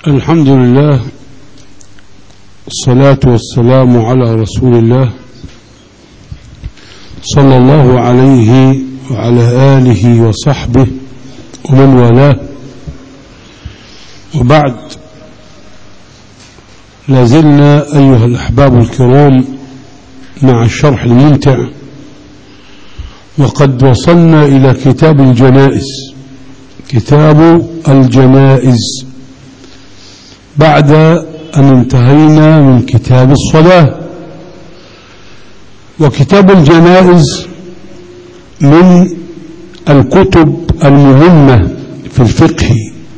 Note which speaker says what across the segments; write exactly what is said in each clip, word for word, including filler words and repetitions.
Speaker 1: الحمد لله، الصلاة والسلام على رسول الله صلى الله عليه وعلى آله وصحبه ومن والاه، وبعد. لازلنا أيها الأحباب الكرام مع الشرح الممتع، وقد وصلنا إلى كتاب الجنائز كتاب الجنائز بعد أن انتهينا من كتاب الصلاة. وكتاب الجنائز من الكتب المهمة في الفقه،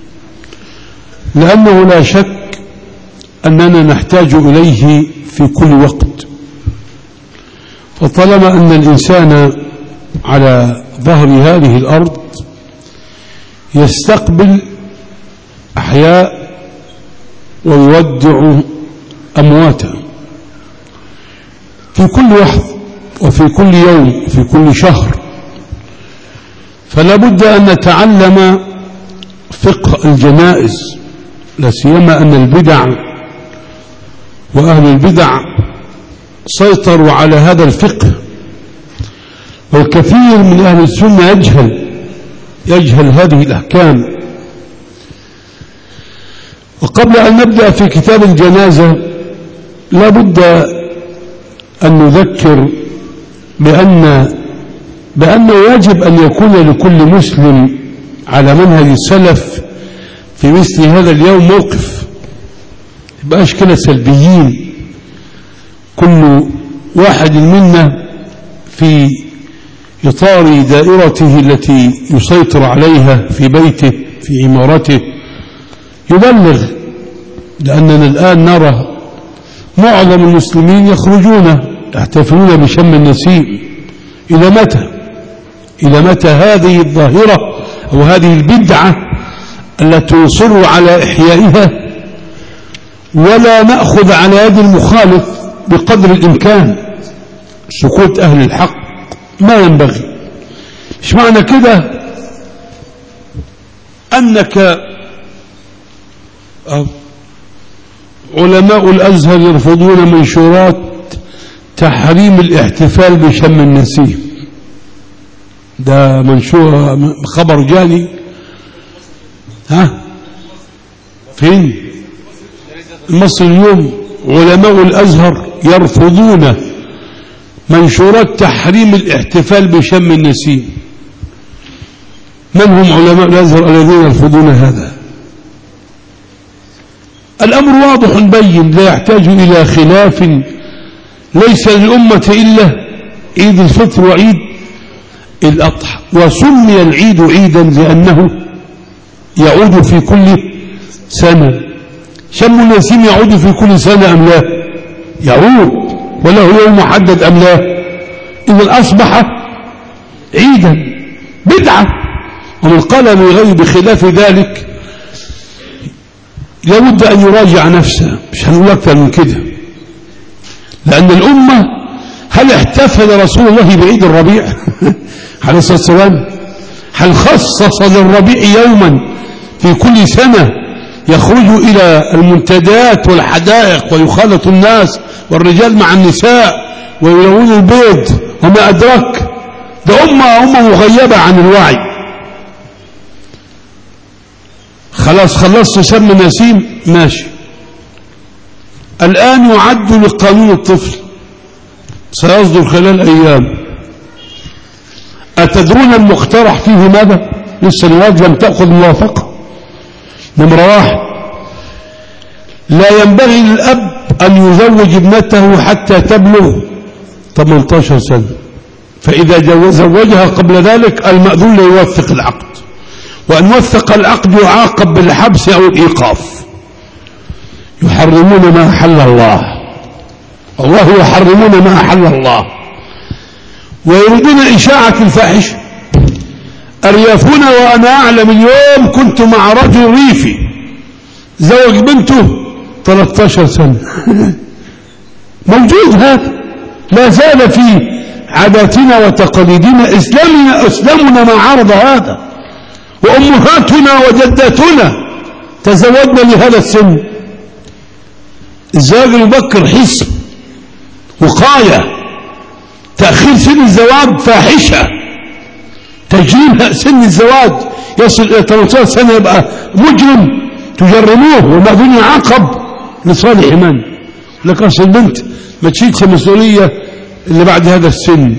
Speaker 1: لأنه لا شك أننا نحتاج إليه في كل وقت. فطالما أن الإنسان على ظهر هذه الأرض يستقبل أحياء ويودع أمواتا في كل لحظة وفي كل يوم وفي كل شهر، فلا بد أن نتعلم فقه الجنائز، لا سيما أن البدع وأهل البدع سيطروا على هذا الفقه، والكثير من أهل السنة يجهل يجهل هذه الأحكام. وقبل أن نبدأ في كتاب الجنازة لا بد أن نذكر بأن بأنه يجب أن يكون لكل مسلم على منهج السلف في مثل هذا اليوم موقف، يبقاش كده سلبيين كل واحد منا في إطار دائرته التي يسيطر عليها في بيته في عمارته يبلغ. لأننا الآن نرى معظم المسلمين يخرجون يحتفلون بشم النسيم. إلى متى؟ إلى متى هذه الظاهرة أو هذه البدعة التي يصر على إحيائها ولا نأخذ على يد المخالف بقدر الإمكان؟ سكوت أهل الحق ما ينبغي. مش معنى كده أنك علماء الأزهر يرفضون منشورات تحريم الاحتفال بشم النسيم. ده منشور خبر جاني. ها فين؟ مصر اليوم. علماء الأزهر يرفضون منشورات تحريم الاحتفال بشم النسيم. من هم علماء الأزهر الذين يرفضون هذا؟ الأمر واضح بين، لا يحتاج إلى خلاف. ليس للأمة إلا عيد الفطر وعيد الأضحى، وسمي العيد عيدا لأنه يعود في كل سنة. شم النسيم يعود في كل سنة أم لا؟ يعود، وله يوم محدد أم لا؟ إذا أصبح عيدا بدعة. ومن قال بغير بخلاف ذلك لابد أن يراجع نفسه. مش هنقول أكثر من كده، لأن الأمة هل احتفل رسول الله بعيد الربيع عليه الصلاة والسلام؟ هل خصص للربيع يوما في كل سنة يخرج إلى المنتديات والحدائق ويخالط الناس والرجال مع النساء ويلون البيض وما أدرك؟ ده أمة أمة مغيبة عن الوعي. خلاص خلصت شم نسيم ماشي. الآن يعد لقانون الطفل، سيصدر خلال أيام. أتدرون المقترح فيه ماذا؟ لسه الواد لم تأخذ موافقة. نمرة واحد، لا ينبغي للأب أن يزوج ابنته حتى تبلغ ثمانية عشر سنة، فإذا زوجها قبل ذلك المأذون لا يوثق العقد، وأن وثق العقد يعاقب بالحبس أو الإيقاف. يحرمون ما أحل الله، الله يحرمون ما أحل الله، ويريدون إشاعة الفاحشة. أريافون وأنا أعلم اليوم كنت مع رجل ريفي زوج بنته ثلاثة عشر سنة موجود هذا، لا زال في عاداتنا وتقاليدنا. إسلامنا إسلامنا ما عارض هذا، وأمهاتنا وجداتنا تزوجنا لهذا السن. الزواج المبكر حسن وقاية، تأخير سن الزواج فاحشة، تجريم سن الزواج يصل إلى ثمانية عشر سنة يبقى مجرم تجرموه وبعدين يعاقب لصالح من؟ لك أصل البنت ما تشيلش مسؤولية اللي بعد هذا السن.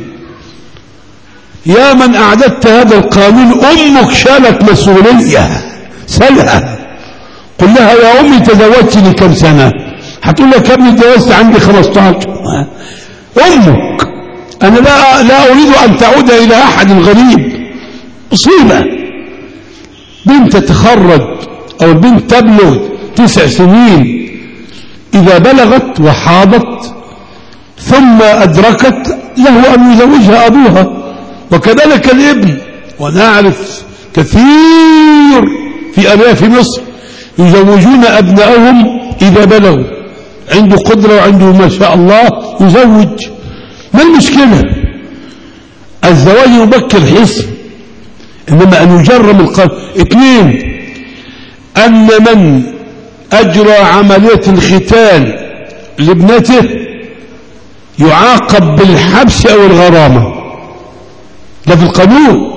Speaker 1: يا من أعددت هذا القانون أمك شالت مسؤولية، سلها قل لها يا أمي تزوجت لي كم سنة؟ هتقول لك يا ابني تزوجت عندي خمسة عشر. أمك. أنا لا لا أريد أن تعود إلى أحد غريب. مصيبة. بنت تتخرج أو البنت تبلغ تسع سنين، إذا بلغت وحاضت ثم أدركت له أن يزوجها أبوها، وكذلك الابن. ونعرف كثير في أرياف مصر يزوجون أبنائهم إذا بلغوا، عنده قدرة وعنده ما شاء الله يزوج. ما المشكلة؟ الزواج المبكر حسن، إنما أن يجرم القلب. اثنين، أن من أجرى عملية الختان لابنته يعاقب بالحبس أو الغرامة. ده في القانون،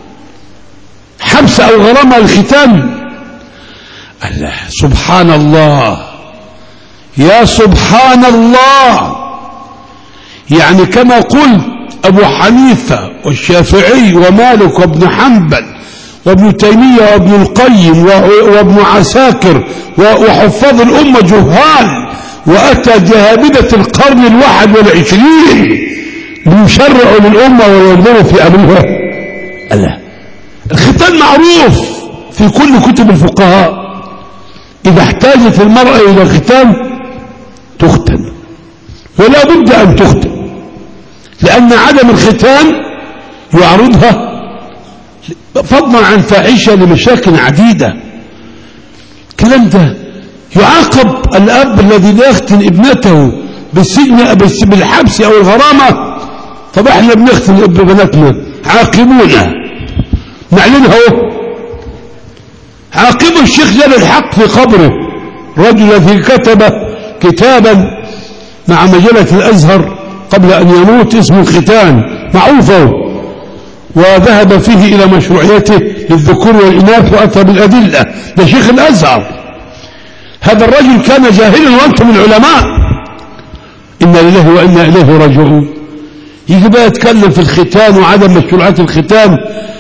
Speaker 1: حبس أو غرامة الختان. الله سبحان الله، يا سبحان الله. يعني كما قلت أبو حنيفة والشافعي ومالك وابن حنبل وابن تيمية وابن القيم وابن عساكر وحفاظ الأمة جهال، وأتى جهابدة القرن الواحد والعشرين ليشرعوا للأمة وينظروا في أمرها. الله، الختان معروف في كل كتب الفقهاء، إذا احتاجت المرأة إلى ختان تختن، ولا بد أن تختن، لأن عدم الختان يعرضها فضلا عن فاحشة لمشاكل عديدة. الكلام ده يعاقب الأب الذي لا يختن ابنته بالسجن بالحبس أو الغرامة. طب احنا بنختن بناتنا، عاقبونا، نعلنها اهو. عاقبوا الشيخ جلال الحق في قبره، رجل الذي كتب كتابا مع مجلة الأزهر قبل أن يموت اسمه الختان، معروفه، وذهب فيه إلى مشروعيته للذكور والإناث وأتى بالأدلة. ده شيخ الأزهر. هذا الرجل كان جاهلا وأنتم العلماء. إنا لله وإنا إليه راجعون. يجي بقى يتكلم في الختان وعدم مشروعات الختان.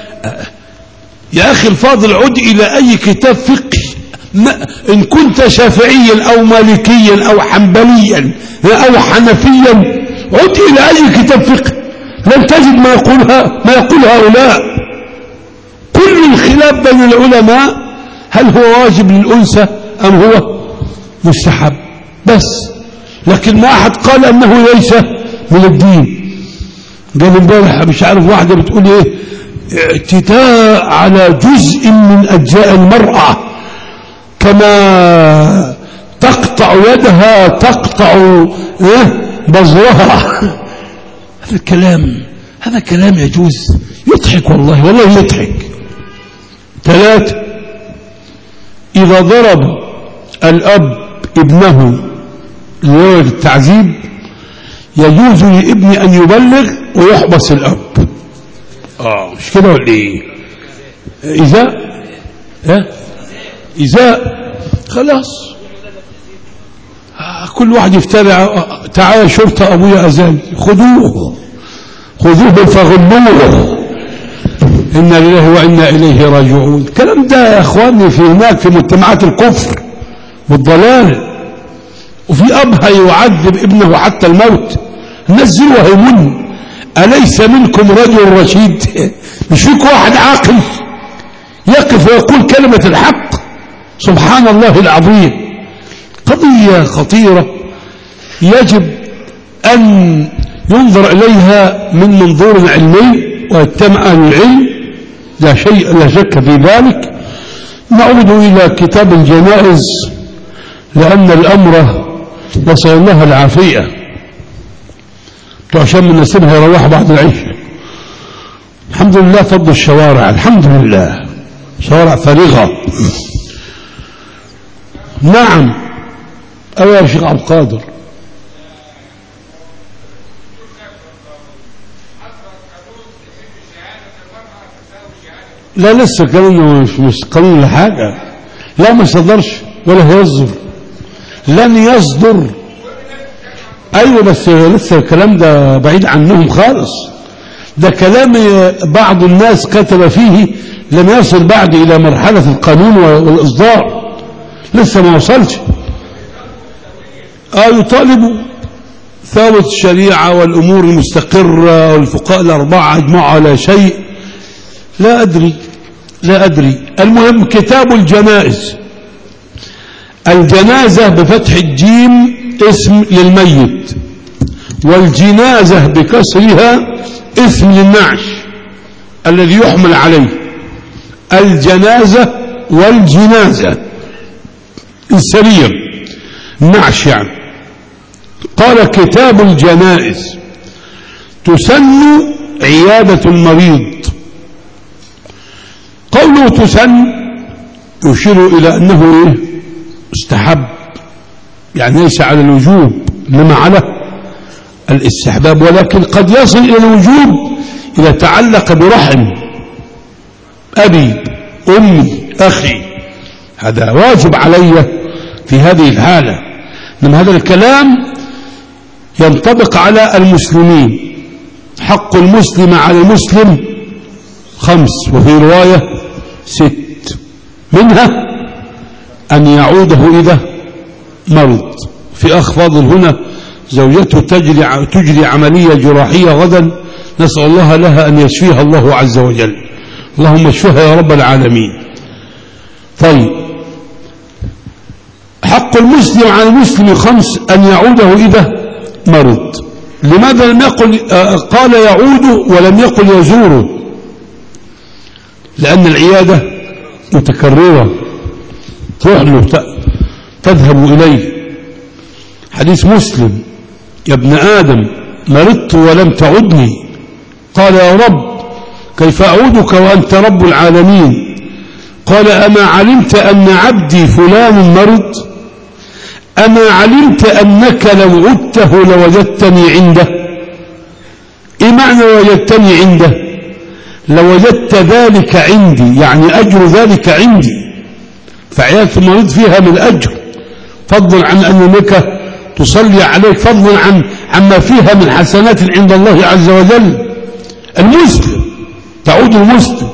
Speaker 1: يا أخي الفاضل، عد إلى أي كتاب فقه، إن كنت شافعيا أو مالكيا أو حنبليا أو حنفيا، عد إلى أي كتاب فقه لن تجد ما يقولها ما يقول هؤلاء. كل الخلاف بين العلماء هل هو واجب للأنثى أم هو مستحب بس، لكن ما أحد قال أنه ليس من الدين. قال امبارح مش عارف واحدة بتقول إيه، اعتداء على جزء من أجزاء المرأة، كما تقطع يدها تقطع بظرها. هذا الكلام هذا كلام يجوز؟ يضحك والله، والله يضحك. ثلاثة، إذا ضرب الأب ابنه لغاية التعذيب يجوز لابن أن يبلغ ويحبس الأب. آه مش كده ولا إيه؟ إذا ها إذا خلاص كل واحد يفترع. تعالى شرطة أبويا أزال، خذوه خذوه فغلوه. إنا لله وإنا إليه راجعون. الكلام ده يا أخواني في هناك في مجتمعات الكفر والضلال. وفي أب هيعذب ابنه حتى الموت، نزلوا هيمن. أليس منكم رجل رشيد؟ مش فيك واحد عاقل يقف ويقول كلمة الحق؟ سبحان الله العظيم. قضية خطيرة يجب أن ينظر إليها من منظور علمي ويجتمع أهل العلم، لا شيء لا شك في ذلك. نعود إلى كتاب الجنائز لأن الأمر نسأل الله العافية، عشان من نسيبها يروح بعد العشاء. الحمد لله فضل الشوارع، الحمد لله شوارع فارغة. نعم. أيوة يا شيخ عبد القادر. لا لسه كلامنا مش مش قانون لحاجة. لا ما صدرش ولا هيصدر، لن يصدر. أيوة بس لسه الكلام ده بعيد عنهم خالص. ده كلام بعض الناس كتب فيه لم يصل بعد إلى مرحلة القانون والإصدار، لسه ما وصلش. آه يطالبوا ثابت الشريعة والأمور المستقرة والفقهاء الأربعة أجمعوا على شيء. لا أدري لا أدري. المهم كتاب الجنائز. الجنازة بفتح الجيم اسم للميت، والجنازة بكسرها اسم للنعش الذي يحمل عليه. الجنازة والجنازة السرير نعش يعني. قال كتاب الجنائز تسن عيادة المريض. قوله تسن يشير إلى أنه إيه؟ استحب، يعني ليس على الوجوب إنما على الاستحباب، ولكن قد يصل إلى الوجوب إذا تعلق برحم أبي أمي أخي، هذا واجب علي في هذه الحالة. إنما هذا الكلام ينطبق على المسلمين. حق المسلم على المسلم خمس، وفي رواية ست، منها أن يعوده إذا مرض. في أخ فاضل هنا زوجته تجري, تجري عملية جراحية غدا، نسأل الله لها أن يشفيها الله عز وجل، اللهم اشفها يا رب العالمين. طيب حق المسلم على المسلم خمس، أن يعوده إذا مرض. لماذا لم يقل قال يعود ولم يقل يزوره؟ لأن العيادة متكررة، تروح له تذهب إليه. حديث مسلم يا ابن آدم مرضت ولم تعدني، قال يا رب كيف أعودك وأنت رب العالمين؟ قال أما علمت أن عبدي فلان مرض؟ أما علمت أنك لو عدته لوجدتني عنده؟ إيه معنى وجدتني عنده؟ لوجدت ذلك عندي، يعني أجر ذلك عندي. فعيادة المريض فيها من أجر، فضلا عن أنك تصلي عليك، فضلا عن عما فيها من حسنات عند الله عز وجل. المسلم تعود المسلم،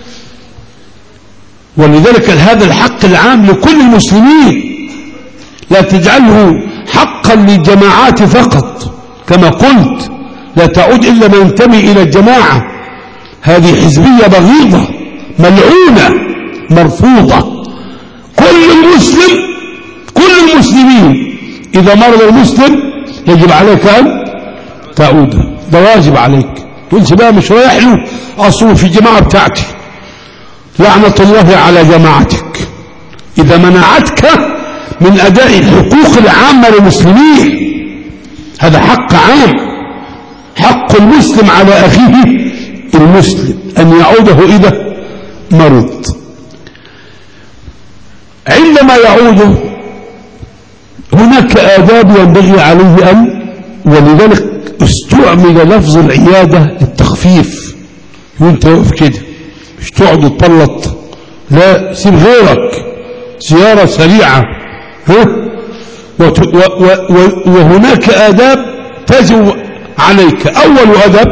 Speaker 1: ولذلك هذا الحق العام لكل المسلمين، لا تجعله حقا للجماعات فقط. كما قلت لا تعود إلا من ينتمي إلى الجماعة، هذه حزبية بغيضة ملعونة مرفوضة. كل المسلم كل المسلمين إذا مرض المسلم يجب عليك أن تعود، ده واجب عليك. تقولش بقى مش رايح له أصله في الجماعة بتاعتي، لعنة الله على جماعتك إذا منعتك من أداء الحقوق العامة للمسلمين. هذا حق عام، حق المسلم على أخيه المسلم أن يعوده إذا مرض. عندما يعود هناك آداب ينبغي عليه أن، ولذلك استعمل لفظ العيادة للتخفيف. وانت واقف كده مش تقعد تطلط، لا سيب غيرك زيارة سريعة. ها؟ وهناك آداب تجب عليك. أول أدب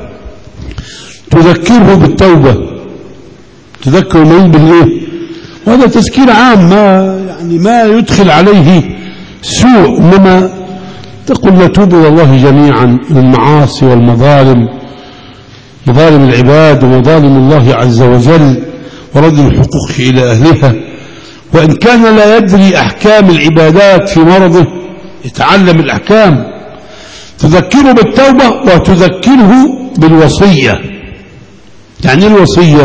Speaker 1: تذكره بالتوبة، تذكر المريض بالإيه؟ وهذا تذكير عام، ما يعني ما يدخل عليه سوء، إنما تقول نتوب إلى الله جميعا من المعاصي والمظالم، مظالم العباد ومظالم الله عز وجل، ورد الحقوق إلى أهلها. وإن كان لا يدري أحكام العبادات في مرضه يتعلم الأحكام. تذكره بالتوبة وتذكره بالوصية. يعني الوصية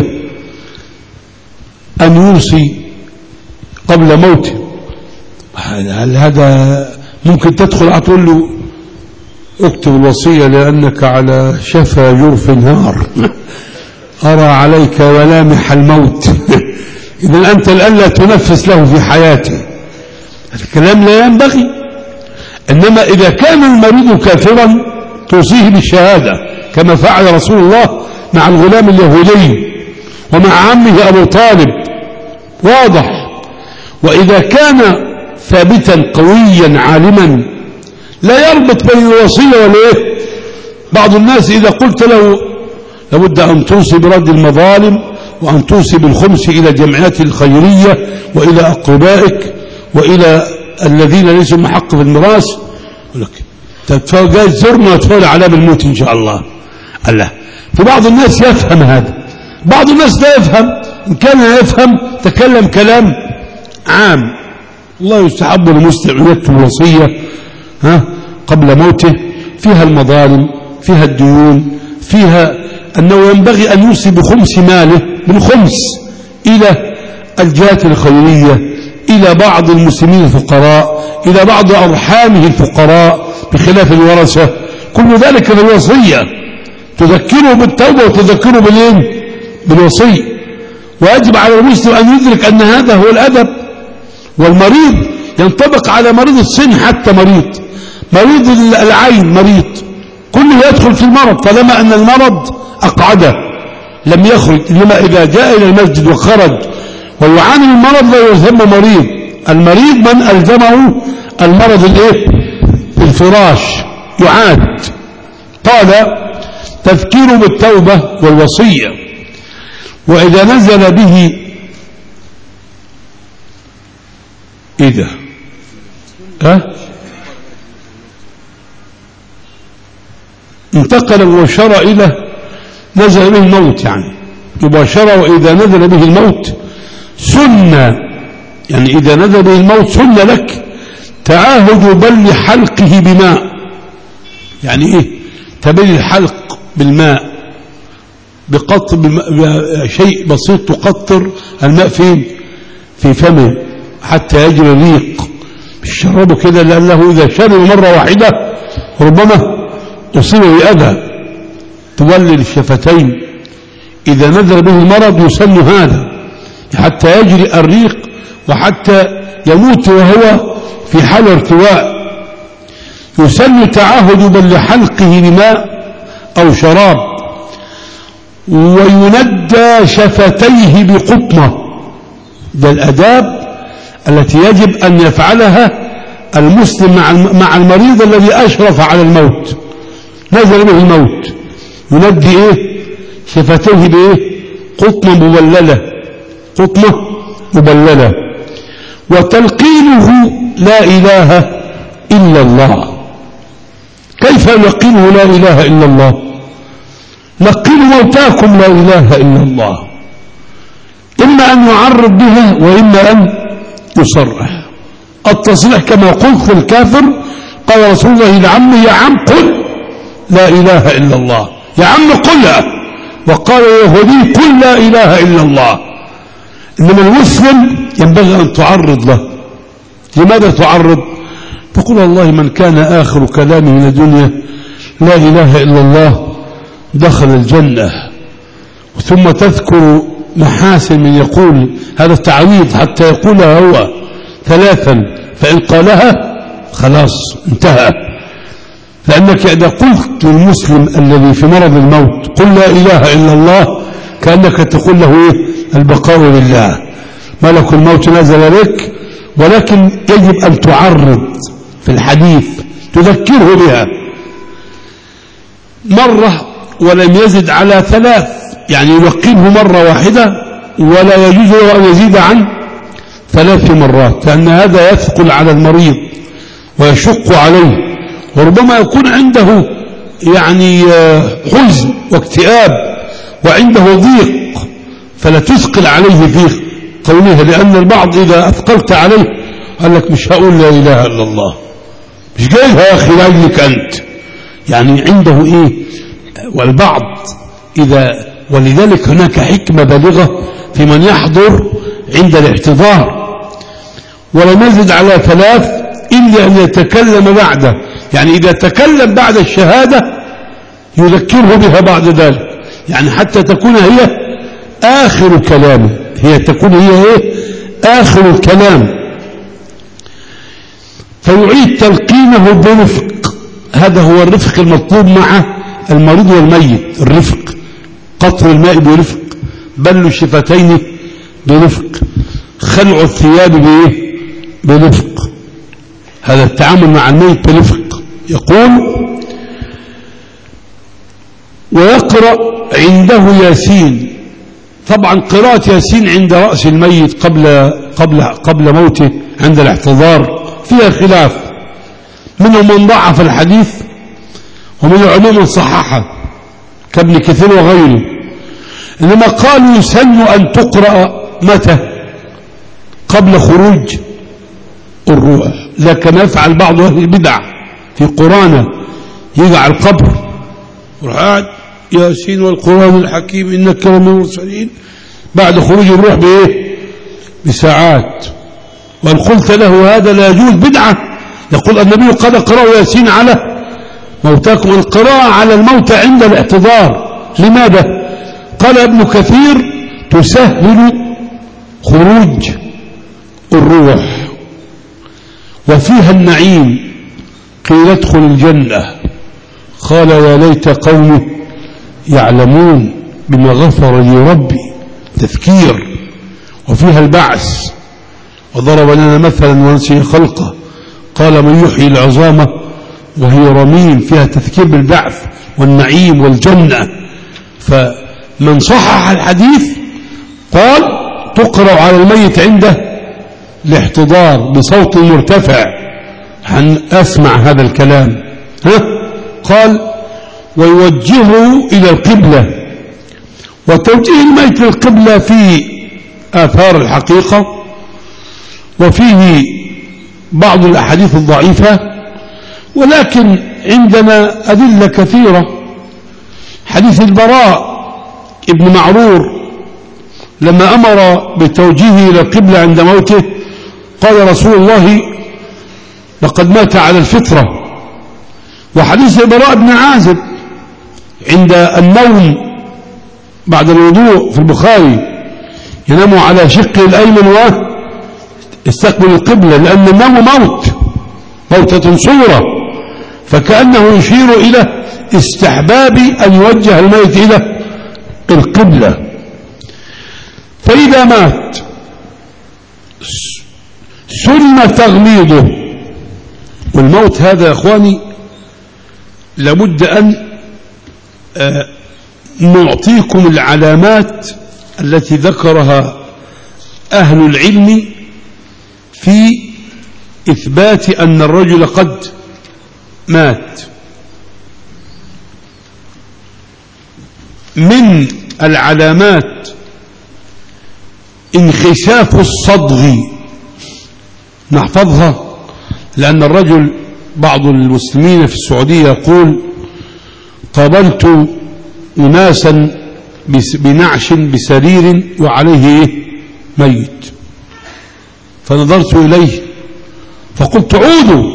Speaker 1: أن يوصي قبل موته. هل هذا ممكن تدخل أقول له اكتب الوصية لأنك على شفا جرف نار أرى عليك ملامح الموت إذن أنت الآن لا تنفس له في حياته، الكلام لا ينبغي. إنما إذا كان المريض كافرا توصيه بالشهادة كما فعل رسول الله مع الغلام اليهودي ومع عمه أبو طالب، واضح. وإذا كان ثابتا قويا عالما لا يربط بين الوصية والإيه. بعض الناس إذا قلت له لابد أن توصي برد المظالم وأن توصي بالخمس إلى الجمعيات الخيرية وإلى أقربائك وإلى الذين ليسوا محق في الميراث، يقول لك جاي زرنا وتفعل على بالموت إن شاء الله. الله، في بعض الناس يفهم هذا، بعض الناس لا يفهم. إن كان يفهم تكلم كلام عام. الله يستحب للمسلم أن يكتب وصية ها قبل موته فيها المظالم، فيها الديون، فيها أنه ينبغي أن يوصي بخمس ماله بالخمس إلى الجهات الخيرية، إلى بعض المسلمين الفقراء، إلى بعض أرحامه الفقراء بخلاف الورثة. كل ذلك في الوصية تذكره بالتوبة وتذكره بالإيه؟ بالوصية. ويجب على المسلم أن يدرك أن هذا هو الأدب. والمريض ينطبق على مريض السن، حتى مريض مريض العين مريض كله يدخل في المرض طالما أن المرض أقعده لم يخرج. إنما إذا جاء إلى المسجد وخرج ويعاني من المرض لا يسمى مريض. المريض من ألزمه المرض الإيه؟ الفراش يعاد. قال تذكير بالتوبة والوصية. وإذا نزل به إذا أه؟ انتقل مباشرة إلى نزل به الموت، يعني مباشرة. وإذا نزل به الموت سنة، يعني إذا نزل به الموت سنة لك تعاهد بل حلقه بماء. يعني إيه؟ تبل الحلق بالماء بقطر شيء بسيط، تقطر الماء فين؟ في فمه حتى يجري الريق. مش شربه كده، لأنه إذا شرب مرة واحدة ربما أصيب بأذى تولي الشفتين. إذا نزل به المرض يسن هذا حتى يجري الريق وحتى يموت وهو في حال ارتواء. يسن تعاهد بل حلقه بماء أو شراب. ويندى شفتيه بقطنة. ده الأداب التي يجب أن يفعلها المسلم مع المريض الذي أشرف على الموت، نزل به الموت. يندي إيه؟ شفتيه بإيه؟ قطنة مبللة، قطنة مبللة. وتلقينه لا إله إلا الله. كيف يلقينه لا إله إلا الله؟ لقنوا موتاكم لا إله إلا الله. إما أن يعرض بها وإما أن يصرح. التصريح كما قلت الكافر قال رسول الله لعمه يا عم قل لا إله إلا الله، يا عم قلها. وقال اليهودي قل لا إله إلا الله. إنما المسلم ينبغي أن تعرض له. لماذا تعرض؟ تقول والله من كان آخر كلامه من الدنيا لا إله إلا الله دخل الجنة. ثم تذكر محاسن من يقول هذا التعويض حتى يقولها هو ثلاثا، فإن قالها خلاص انتهى. لأنك إذا قلت للمسلم الذي في مرض الموت قل لا إله إلا الله كأنك تقول له إيه؟ البقاء لله، ملك الموت نزل لك. ولكن يجب أن تعرض في الحديث تذكره بها مرة ولم يزد على ثلاث، يعني يلقنه مرة واحدة ولا يجوز له أن يزيد عن ثلاث مرات، لأن هذا يثقل على المريض ويشق عليه، وربما يكون عنده يعني حزن واكتئاب وعنده ضيق، فلا تثقل عليه في قولها. لأن البعض إذا أثقلت عليه قال لك مش هقول لا إله إلا الله، مش جايبها يا أخي لأجلك أنت، يعني عنده إيه. والبعض إذا ولذلك هناك حكمة بالغة في من يحضر عند الاحتضار ولم يزد على ثلاث إلا أن يتكلم بعده، يعني إذا تكلم بعد الشهادة يذكره بها بعد ذلك، يعني حتى تكون هي آخر كلامه، هي تكون هي إيه؟ آخر الكلام. فيعيد تلقينه برفق. هذا هو الرفق المطلوب مع المريض والميت، الرفق، قطر الماء برفق، بل الشفتين برفق، خلع الثياب بايه؟ برفق. هذا التعامل مع الميت برفق. يقول ويقرأ عنده ياسين. طبعا قراءة ياسين عند رأس الميت قبل قبل قبل موته عند الاحتضار فيها خلاف، منهم من ضعف الحديث ومن العلوم من صححه كابن كثير وغيره، إنما قالوا يسن أن تقرأ متى؟ قبل خروج الروح، لكن يفعل بعض أهل البدع في قرآن، يجي على القبر ويروح قاعد ياسين والقرآن الحكيم إنك لمن المرسلين بعد خروج الروح بإيه؟ بساعات. وإن قلت له هذا لا يجوز بدعة، يقول النبي قد قرأوا ياسين على موتاكم، القراءة على الموتى عند الاحتضار. لماذا؟ قال ابن كثير تسهل خروج الروح وفيها النعيم، قيل ادخل الجنة قال يا ليت قومي يعلمون بما غفر لي ربي، تذكير. وفيها البعث، وضرب لنا مثلا ونسي خلقه قال من يحيي العظام وهي رميم، فيها تذكير بالبعث والنعيم والجنة. فمن صحح الحديث قال تقرأ على الميت عنده الاحتضار بصوت مرتفع، أسمع هذا الكلام. ها؟ قال ويوجهه إلى القبلة. وتوجيه الميت للقبلة في آثار الحقيقة، وفيه بعض الأحاديث الضعيفة، ولكن عندنا أدلة كثيرة. حديث البراء ابن معرور لما أمر بتوجيهه إلى القبلة عند موته قال رسول الله لقد مات على الفطرة. وحديث البراء بن عازب عند النوم بعد الوضوء في البخاري ينام على شقه الأيمن ويستقبل القبلة، لأن النوم موت، موتة صورة، فكأنه يشير إلى استحباب أن يوجه الميت إلى القبلة. فإذا مات سن تغميضه. والموت هذا يا أخواني لابد أن نعطيكم العلامات التي ذكرها أهل العلم في إثبات أن الرجل قد مات. من العلامات انخساف الصدغ، نحفظها، لأن الرجل بعض المسلمين في السعودية يقول قابلت أناسا بنعش بسرير وعليه ميت، فنظرت إليه فقلت عودوا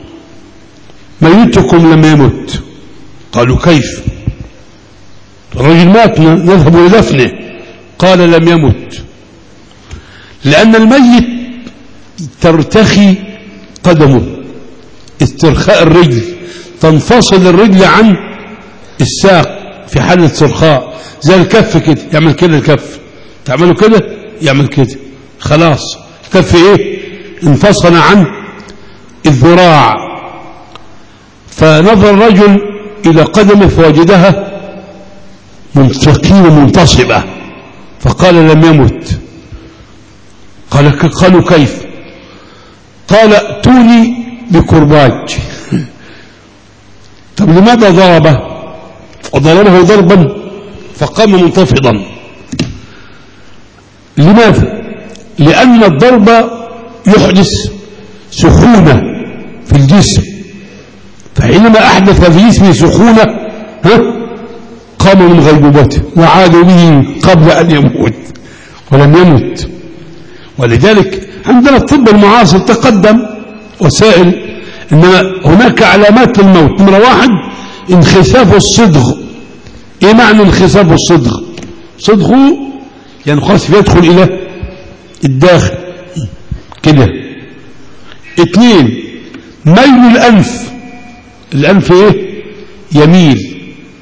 Speaker 1: ميتكم لم يمت. قالوا كيف؟ الرجل مات نذهب لدفنه. قال لم يمت، لأن الميت ترتخي قدمه، استرخاء الرجل، تنفصل الرجل عن الساق في حالة استرخاء، زي الكف كده، يعمل كده الكف، تعمله كده يعمل كده، خلاص الكف ايه؟ انفصل عن الذراع. فنظر الرجل إلى قدمه فوجدها مستقيمة منتصبة، فقال لم يمت. قال قالوا كيف؟ قال ائتوني بكرباج. طب لماذا ضربه؟ وضربه ضربا فقام منتفضا. لماذا؟ لأن الضرب يحدث سخونة في الجسم، فحينما أحدث في جسمه سخونة ها قام من غيبوبته وعادوا به قبل أن يموت ولم يمت. ولذلك عندنا الطب المعاصر تقدم وسائل، إنما هناك علامات للموت. نمرة واحد انخساف الصدغ. إيه معنى انخساف الصدغ؟ صدغه ينخسف يدخل إلى الداخل كده. اثنين ميل الأنف، الأنف إيه؟ يميل،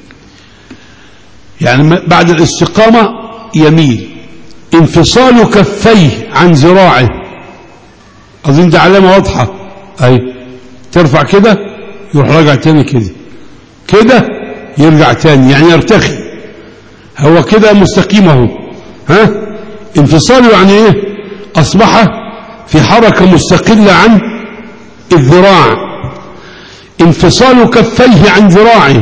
Speaker 1: يعني بعد الاستقامة يميل. انفصال كفيه عن ذراعه، أظن دي علامة واضحة أهي، ترفع كده يروح راجع تاني كده، كده يرجع تاني، يعني يرتخي، هو كده مستقيم اهو. ها، انفصاله يعني ايه؟ أصبح في حركة مستقلة عن الذراع. انفصال كفيه عن ذراعه،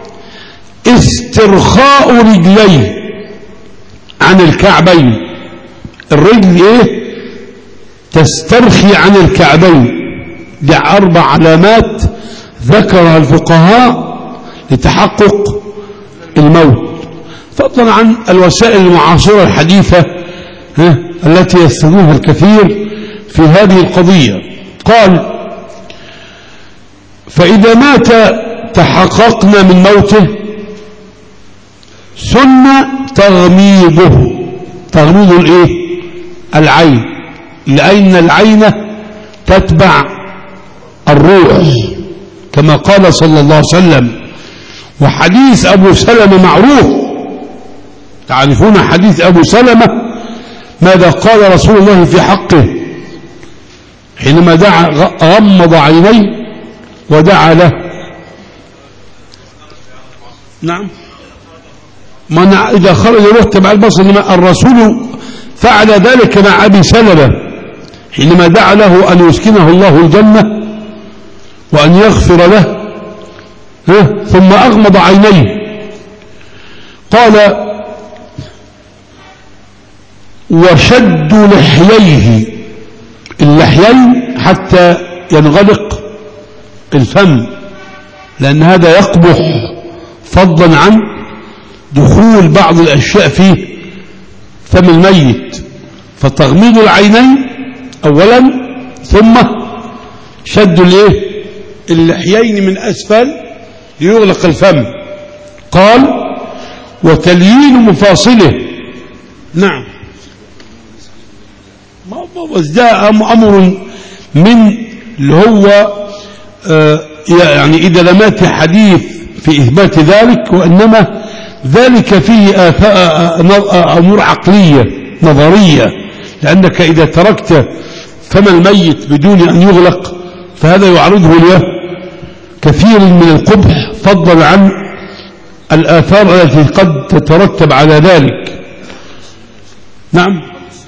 Speaker 1: استرخاء رجليه عن الكعبين، الرجل ايه؟ تسترخي عن الكعبين. دي أربع علامات ذكرها الفقهاء لتحقق الموت، فضلا عن الوسائل المعاصرة الحديثة ها التي يستخدمها الكثير في هذه القضية. قال: فإذا مات تحققنا من موته، سن تغميضه. تغميض الايه؟ العين، لأن العين تتبع الروح كما قال صلى الله عليه وسلم. وحديث أبو سلمة معروف، تعرفون حديث أبو سلمة ماذا قال رسول الله في حقه حينما دعا، غمض عينيه ودعا له. نعم، من إذا خرج له تبع البصر، الرسول فعل ذلك مع أبي سلمة حينما دعا له أن يسكنه الله الجنة وأن يغفر له، ثم أغمض عينيه. قال: وشد لحييه، اللحيين حتى ينغلق الفم، لأن هذا يقبح، فضلا عن دخول بعض الأشياء في فم الميت. فتغميض العينين أولا، ثم شد الايه؟ اللحيين من أسفل ليغلق الفم. قال: وتليين مفاصله. نعم، ما ده أمر من اللي هو آه يعني إذا لم يأتي حديث في إثبات ذلك، وإنما ذلك فيه أمور عقلية نظرية، لأنك إذا تركت فم الميت بدون أن يغلق فهذا يعرضه له كثير من القبح، فضلا عن الآثار التي قد تترتب على ذلك. نعم،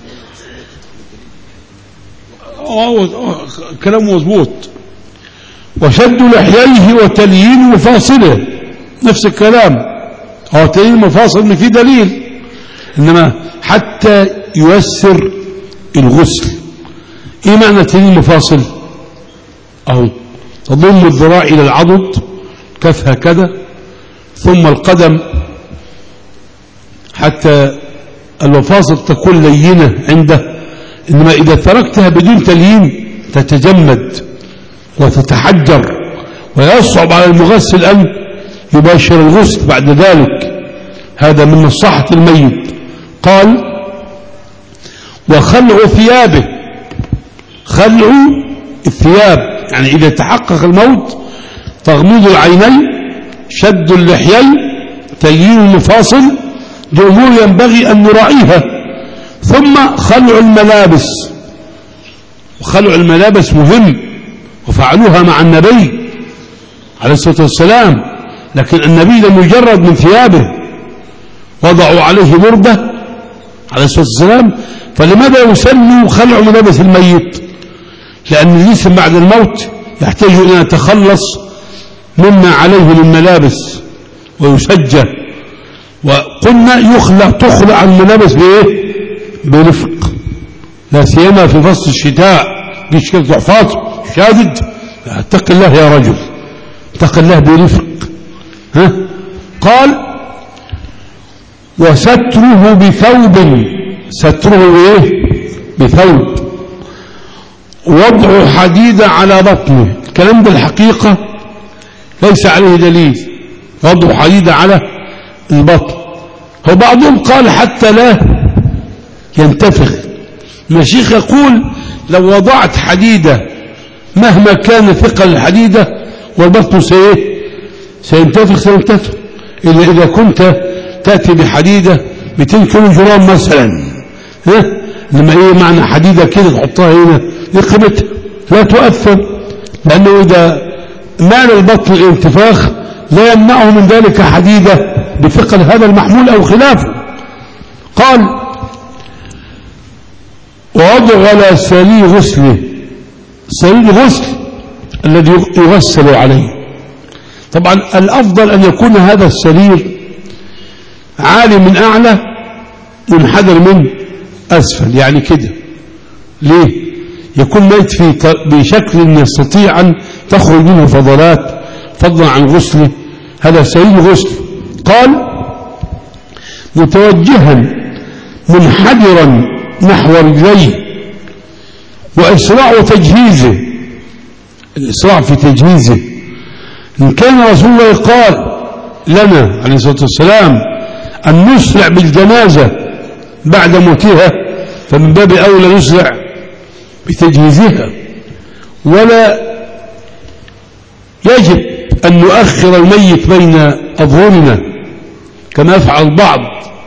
Speaker 1: كلام مضبوط. وشد لحييه وتليين مفاصله، نفس الكلام، هو تليين مفاصل ما في دليل، إنما حتى ييسر الغسل. ايه معنى تليين مفاصل؟ اهو تضم الذراع الى العضد، كف هكذا، ثم القدم حتى المفاصل تكون لينة عنده. إنما إذا تركتها بدون تليين تتجمد وتتحجر، ويصعب على المغسل أن يباشر الغسل بعد ذلك، هذا من مصلحة الميت. قال: وخلع ثيابه، خلع الثياب يعني إذا تحقق الموت، تغميض العينين، شد اللحيين، تليين المفاصل، دي أمور ينبغي أن نراعيها. ثم خلع الملابس، وخلع الملابس مهم، وفعلوها مع النبي عليه الصلاة والسلام، لكن النبي لم يجرد من ثيابه، وضعوا عليه بردة عليه الصلاة والسلام. فلماذا يسن خلع ملابس الميت؟ لأن الجسم بعد الموت يحتاج إلى أن يتخلص مما عليه من ملابس ويسجى، وقلنا يخلع تخلع الملابس بإيه؟ برفق، لا سيما في فصل الشتاء، جيش كده ضعفات شادد، اتق الله يا رجل، اتق الله برفق. ها؟ قال: وستره بثوب، ستره ايه؟ بثوب. وضع حديدة على بطنه، الكلام ده الحقيقة ليس عليه دليل، وضع حديدة على البطن. هو بعضهم قال حتى لا ينتفخ. المشيخ يقول: لو وضعت حديدة مهما كان ثقل الحديدة والبطن سيه سينتفخ سينتفخ، إلا إذا كنت تأتي بحديدة مئتين كيلو جرام مثلا، ها لما إيه معنى حديدة كده تحطها هنا لقيمتها لا تؤثر، لأنه إذا مال البطن الانتفاخ لا يمنعه من ذلك حديدة بثقل هذا المحمول أو خلافه. قال وأضغل سليل غسله، سليل الغسل الذي يغسل عليه. طبعا الأفضل أن يكون هذا السرير عالي من أعلى منحدر من أسفل، يعني كده. ليه؟ يكون ميت في بشكل يستطيع أن تخرج منه فضلات فضلا عن غسله، هذا سرير غسل. قال متوجها منحدرا نحو رجليه، وإسراع تجهيزه، الإسراع في تجهيزه. إن كان رسول الله قال لنا عليه الصلاة والسلام أن نسرع بالجنازة بعد موتها، فمن باب أولى نسرع بتجهيزها، ولا يجب أن نؤخر الميت بين أظهرنا كما يفعل البعض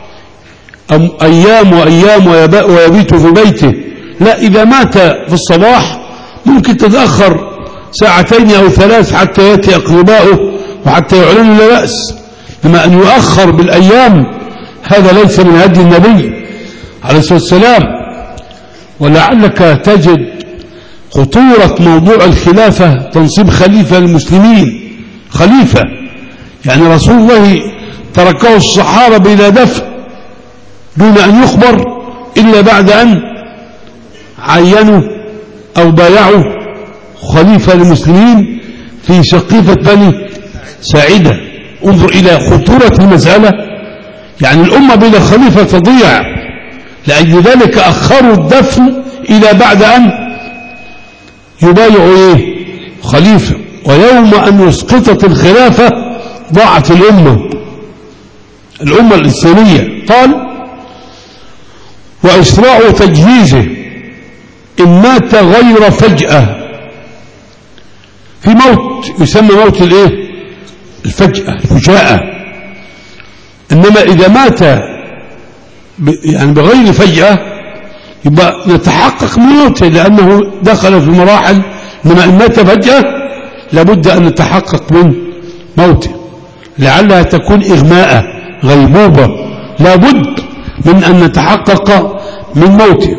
Speaker 1: أيام وأيام ويبيت في بيته. لا، إذا مات في الصباح ممكن تتأخر ساعتين أو ثلاث حتى يأتي أقرباؤه وحتى يعلنوا لا بأس، لما أن يؤخر بالأيام هذا ليس من هدي النبي عليه الصلاة والسلام. ولعلك تجد خطورة موضوع الخلافة، تنصيب خليفة للمسلمين، خليفة يعني رسول الله تركه الصحابة بلا دفع دون أن يخبر إلا بعد أن عينوا أو بايعوا خليفة للمسلمين في سقيفة بني ساعدة. انظر إلى خطورة المسألة، يعني الأمة بلا خليفة تضيع، لأجل ذلك أخروا الدفن إلى بعد أن يبايعوا إيه؟ خليفة. ويوم أن يسقطت الخلافة ضاعت الأمة الأمة الإسلامية. قال وإسراع تجهيزه إن مات غير فجأة، في موت يسمى موت الايه؟ الفجأة، الفجاءة. إنما إذا مات يعني بغير فجأة يبقى نتحقق من موته، لأنه دخل في مراحل. إنما إن مات فجأة لابد أن نتحقق من موته، لعلها تكون إغماء غيبوبة، لابد من أن نتحقق من موته.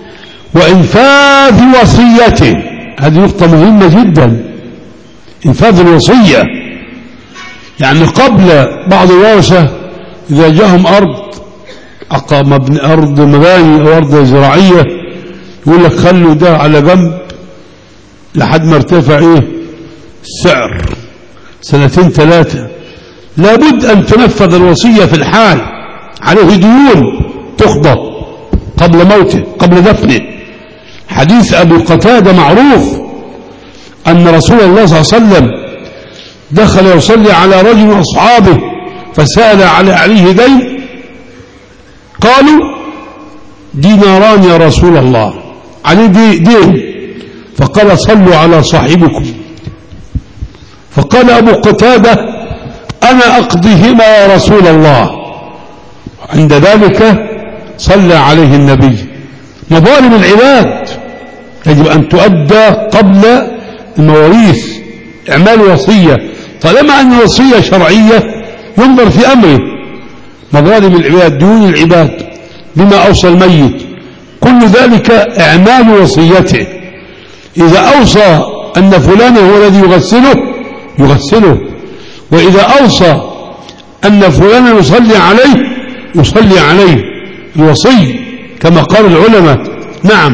Speaker 1: وإنفاذ وصيته، هذه نقطة مهمة جدا، إنفاذ الوصية. يعني قبل بعض الورثة إذا جاءهم أرض أقام ابن أرض مباني أو أرض زراعية يقول لك خلوا ده على جنب لحد ما ارتفع إيه السعر سنتين ثلاثة. لابد أن تنفذ الوصية في الحال، عليه ديون تقضى قبل موته قبل دفنه. حديث أبي قتادة معروف أن رسول الله صلى الله عليه وسلم دخل يصلي على رجل من أصحابه فسأل على عليه دين، قالوا ديناران يا رسول الله، عليه دين. فقال صلوا على صاحبكم. فقال أبو قتادة أنا أقضيهما يا رسول الله. عند ذلك صلى عليه النبي. مظالم العباد يجب أن تؤدى قبل المواريث، إعمال وصية. طالما أن الوصية شرعية ينظر في أمره. مظالم العباد، ديون العباد، بما أوصى الميت، كل ذلك إعمال وصيته. إذا أوصى أن فلان هو الذي يغسله يغسله، وإذا أوصى أن فلان يصلي عليه يصلي عليه، الوصي كما قال العلماء. نعم.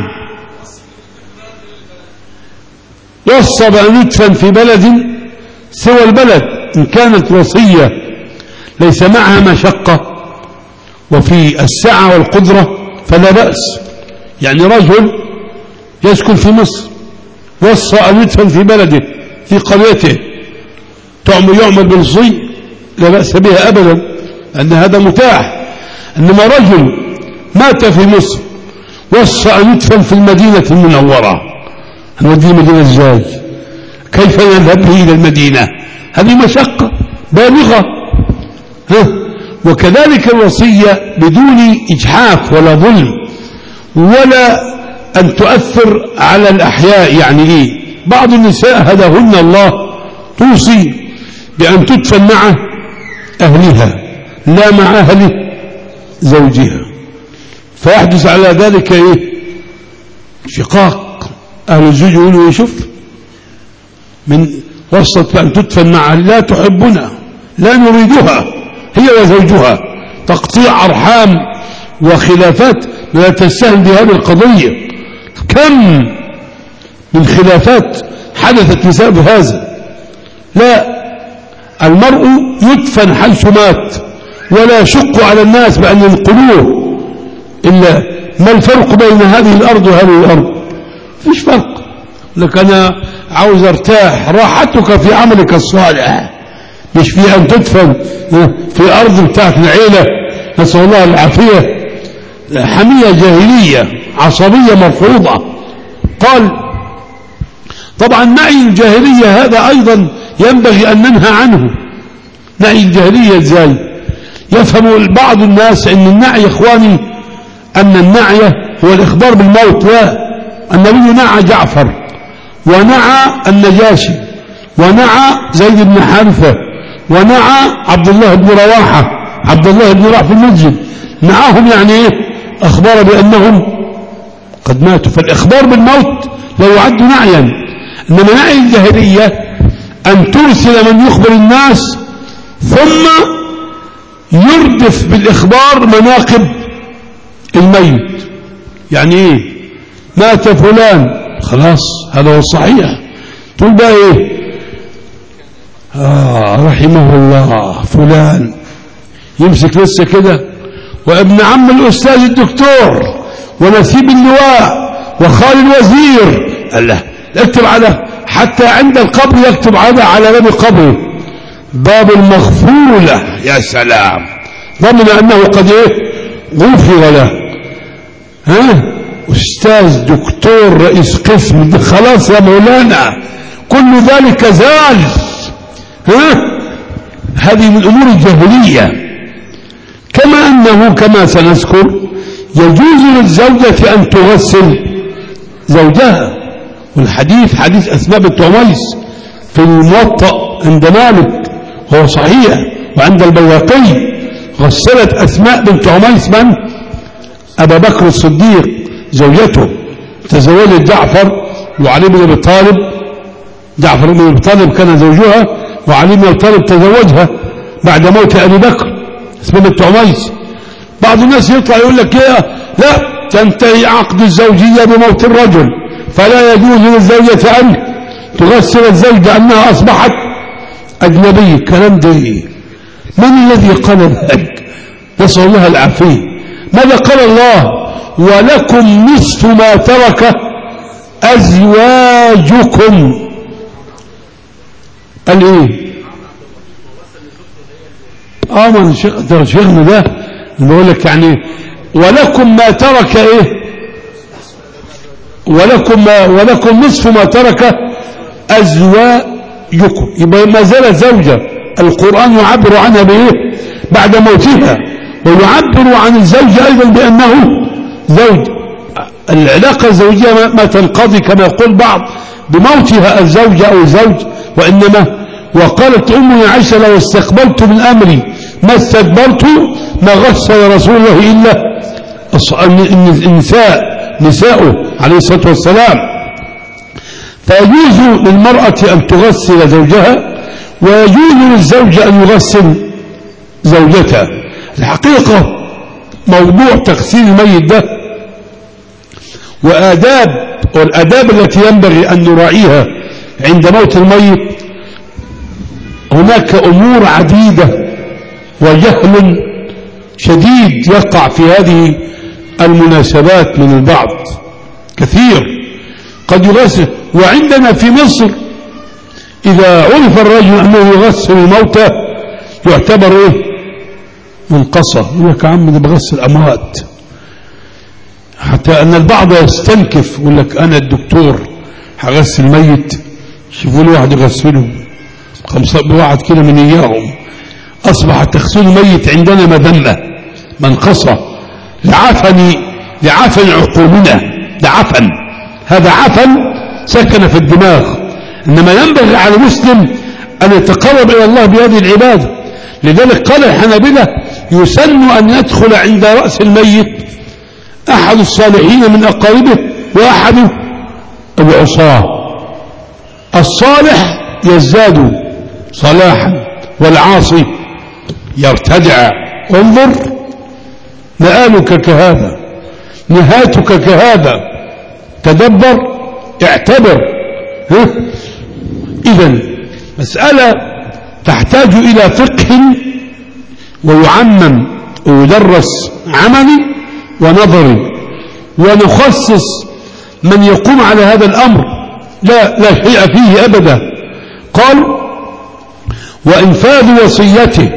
Speaker 1: وصى بأن يدفن في بلد سوى البلد إن كانت وصية ليس معها مشقة وفي السعة والقدرة فلا بأس. يعني رجل يسكن في مصر وصى أن يدفن في بلده في قريته، يعمل بالوصية لا بأس بها أبدا، أن هذا متاح. إنما رجل مات في مصر وصى أن يدفن في المدينة المنورة، هنوديه المدينة ازاي؟ كيف نذهب به إلى المدينة؟ هذه مشقة بالغة. ها؟ وكذلك الوصية بدون إجحاف ولا ظلم ولا أن تؤثر على الأحياء. يعني إيه؟ بعض النساء هداهن الله توصي بأن تدفن مع أهلها لا مع أهل زوجها، فيحدث على ذلك إيه؟ شقاق. أهل الزوج يقولوا يشوف من وصلت بأن تدفن مع لا تحبنا لا نريدها هي وزوجها، تقطيع أرحام وخلافات لا تستهل بهذه القضية. كم من خلافات حدثت بسبب هذا. لا، المرء يدفن حيث مات ولا يشق على الناس بأن ينقلوه. إلا ما الفرق بين هذه الأرض وهذه الأرض؟ فيش فرق. لك أنا عاوز ارتاح، راحتك في عملك الصالح مش في أن تدفن في أرض بتاعت العيلة. نسأل الله العافية. حمية جاهلية عصبية مرفوضة. قال طبعا نعي الجاهلية هذا أيضا ينبغي أن ننهى عنه. نعي الجاهلية ازاي؟ يفهم بعض الناس أن النعي يا إخواني أن النعي هو الإخبار بالموت. لا، النبي نعى جعفر ونعى النجاشي ونعى زيد بن حارثة ونعى عبد الله بن رواحة عبد الله بن رواحة في المسجد. نعاهم يعني ايه؟ أخبار بأنهم قد ماتوا. فالإخبار بالموت لا يعد نعيا. إنما نعي الجاهلية أن ترسل من يخبر الناس ثم يردف بالإخبار مناقب الميت. يعني ايه؟ مات فلان، خلاص هذا هو الصحيح. تقول بقى ايه؟ آه رحمه الله فلان، يمسك لسه كده وابن عم الأستاذ الدكتور ونسيب اللواء وخال الوزير. الله، اكتب على حتى عند القبر يكتب على على باب قبره باب المغفور له. يا سلام، ضمن أنه قد ايه؟ غفر له. ها؟ أستاذ دكتور رئيس قسم، خلاص يا مولانا كل ذلك زال. ها؟ هذه من أمور الجاهلية. كما أنه كما سنذكر يجوز للزوجة أن تغسل زوجها. والحديث حديث أسماء بنت عميس في الموطأ عند مالك هو صحيح، وعند البيهقي غسلت أسماء بنت عميس من؟ أبا بكر الصديق زوجته. تزوجت جعفر وعلي بن أبي طالب. جعفر بن أبي طالب كان زوجها، وعلي بن أبي طالب تزوجها بعد موت أبي بكر اسمه بنت عميس. بعض الناس يطلع يقول لك ايه؟ لا، تنتهي عقد الزوجية بموت الرجل، فلا يجوز للزوجة أن تغسل الزوجة أنها أصبحت أجنبية. الكلام ده ايه؟ من الذي قال ذلك؟ نسأل الله العافية. ماذا قال الله؟ ولكم نصف ما ترك أزواجكم. قال ايه؟ اه من شيخنا ده بقول لك يعني ولكم ما ترك ايه؟ ولكم ما ولكم نصف ما ترك أزواجكم. يبقى ما زالت زوجة. القرآن يعبر عنها بايه؟ بعد موتها، ويعبر عن الزوج أيضا بأنه زوج. العلاقة الزوجية ما تنقضي كما يقول بعض بموتها الزوجة أو الزوج، وإنما وقالت أمي عائشة لو استقبلت من أمري ما استدبرت ما غسل رسول الله إلا النساء نساؤه عليه الصلاة والسلام. فيجوز للمرأة أن تغسل زوجها، ويجوز للزوج أن يغسل زوجته. الحقيقة موضوع تغسيل الميت ده وآداب، والآداب التي ينبغي أن نراعيها عند موت الميت، هناك أمور عديدة وجهل شديد يقع في هذه المناسبات من البعض كثير قد يغسل. وعندنا في مصر إذا عرف الرجل أنه يغسل الموتى يعتبر إيه؟ منقصة. يقول لك يا عم ده بغسل أموات، حتى أن البعض يستنكف يقول لك أنا الدكتور هغسل الميت، شوفوا لي واحد يغسله خمسة بواحد كده من إياهم. أصبح تغسيل الميت عندنا مذمة منقصة لعفن لعفن عقولنا، لعفن، هذا عفن سكن في الدماغ. إنما ينبغي على المسلم أن يتقرب إلى الله بهذه العبادة. لذلك قال الحنابلة يسن أن يدخل عند رأس الميت أحد الصالحين من أقاربه وأحد العصاة. الصالح يزداد صلاحا والعاصي يرتدع. انظر، مآلك كهذا، نهايتك كهذا، تدبر، اعتبر. إذن مسألة تحتاج إلى فقه ويعمم ويدرس عملي ونظري، ونخصص من يقوم على هذا الأمر، لا لا شيء فيه أبدا. قال وإنفاذ وصيته،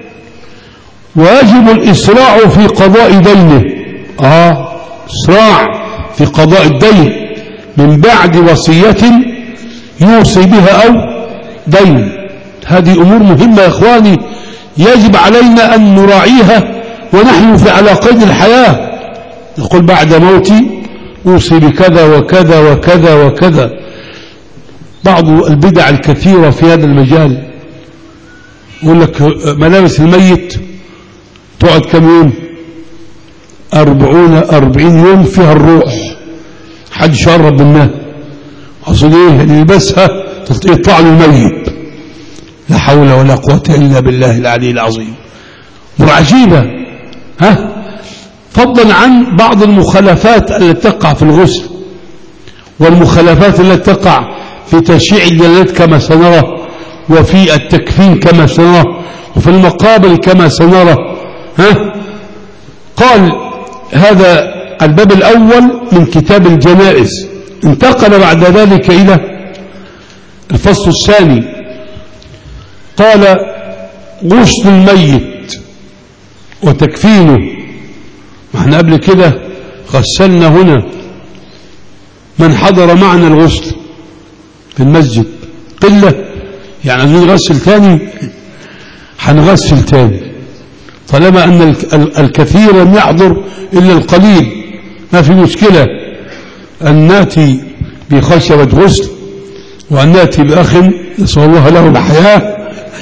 Speaker 1: ويجب الإسراع في قضاء دينه. آه إسراع في قضاء الدين من بعد وصية يوصي بها أو دين. هذه أمور مهمة يا إخواني، يجب علينا أن نراعيها ونحن في على قيد الحياة. نقول بعد موتي أوصي بكذا وكذا وكذا وكذا. بعض البدع الكثيرة في هذا المجال يقول لك ملابس الميت تقعد كم يوم؟ أربعون أربعين يوم فيها الروح، حد شرب منها، أصل إيه اللي يلبسها يطلع له الميت. لا حول ولا قوة إلا بالله العلي العظيم. عجيبة. ها فضلا عن بعض المخالفات التي تقع في الغسل، والمخالفات التي تقع في تشييع الجلالات كما سنرى، وفي التكفين كما سنرى، وفي المقابل كما سنرى. ها قال هذا الباب الأول من كتاب الجنائز. انتقل بعد ذلك إلى الفصل الثاني. قال غسل الميت وتكفينه. احنا قبل كده غسلنا هنا من حضر معنا الغسل في المسجد قلة، يعني عايزين نغسل تاني هنغسل تاني، طالما أن الكثير لم يحضر إلا القليل. ما في مشكلة أن نأتي بخشبة غسل وأن نأتي بأخ نسأل الله له الحياة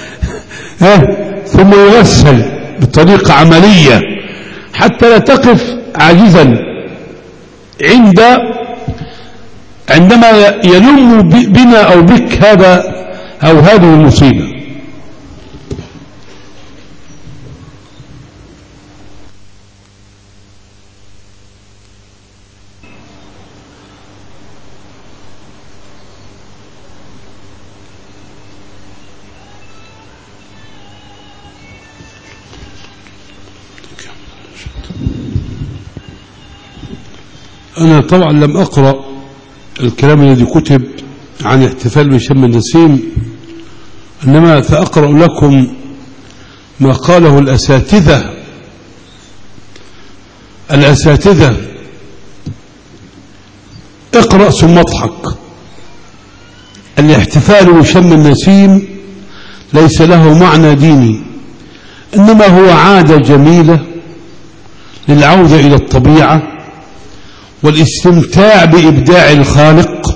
Speaker 1: ثم يغسل بطريقة عملية حتى لا تقف عاجزا عند عندما يلم بنا أو بك هذا أو هذه المصيبة. أنا طبعا لم أقرأ الكلام الذي كتب عن احتفال بشم النسيم، إنما سأقرأ لكم ما قاله الأساتذة الأساتذة اقرأ ثم اضحك. الاحتفال بشم النسيم ليس له معنى ديني، إنما هو عادة جميلة للعودة إلى الطبيعة والاستمتاع بإبداع الخالق.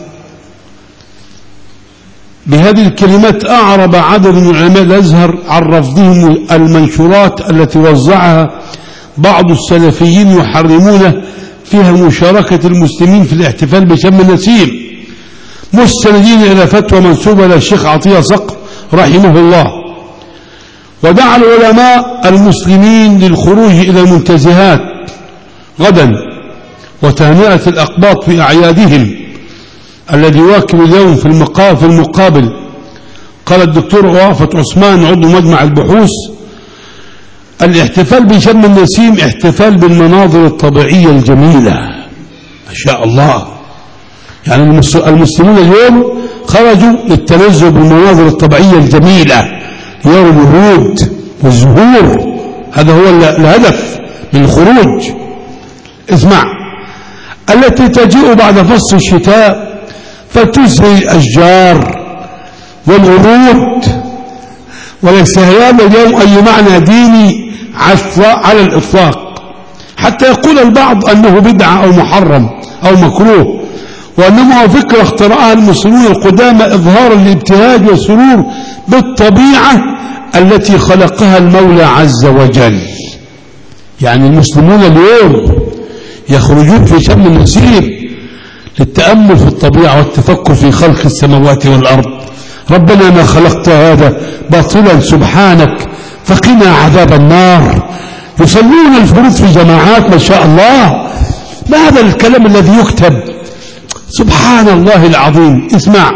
Speaker 1: بهذه الكلمات أعرب عدد من علماء الأزهر عن رفضهم المنشورات التي وزعها بعض السلفيين يحرمون فيها مشاركة المسلمين في الاحتفال بشم النسيم، مستندين إلى فتوى منسوبة للشيخ عطية صقر رحمه الله. ودعا العلماء المسلمين للخروج إلى المنتزهات غدا وتهنئة الأقباط في أعيادهم الذي يواكب اليوم في المقابل, في المقابل. قال الدكتور وافة عثمان عضو مجمع البحوث: الاحتفال بشم النسيم احتفال بالمناظر الطبيعية الجميلة. ما شاء الله، يعني المسلمون اليوم خرجوا للتنزه بالمناظر الطبيعية الجميلة، يوم الورود والزهور، هذا هو الهدف من الخروج. اسمع، التي تجيء بعد فصل الشتاء فتزهي الأشجار والورود، وليس هذا اليوم أي معنى ديني على الإطلاق، حتى يقول البعض أنه بدعة أو محرم أو مكروه، وأنما هو فكرة اخترعها المسلمون القدامى إظهارا للابتهاج والسرور بالطبيعة التي خلقها المولى عز وجل. يعني المسلمون اليوم يخرجون في شم النسيم للتأمل في الطبيعة والتفكر في خلق السماوات والأرض. ربنا ما خلقت هذا باطلا سبحانك فقنا عذاب النار. يصلون الفروض في جماعات ما شاء الله. ما هذا الكلام الذي يكتب؟ سبحان الله العظيم. اسمع،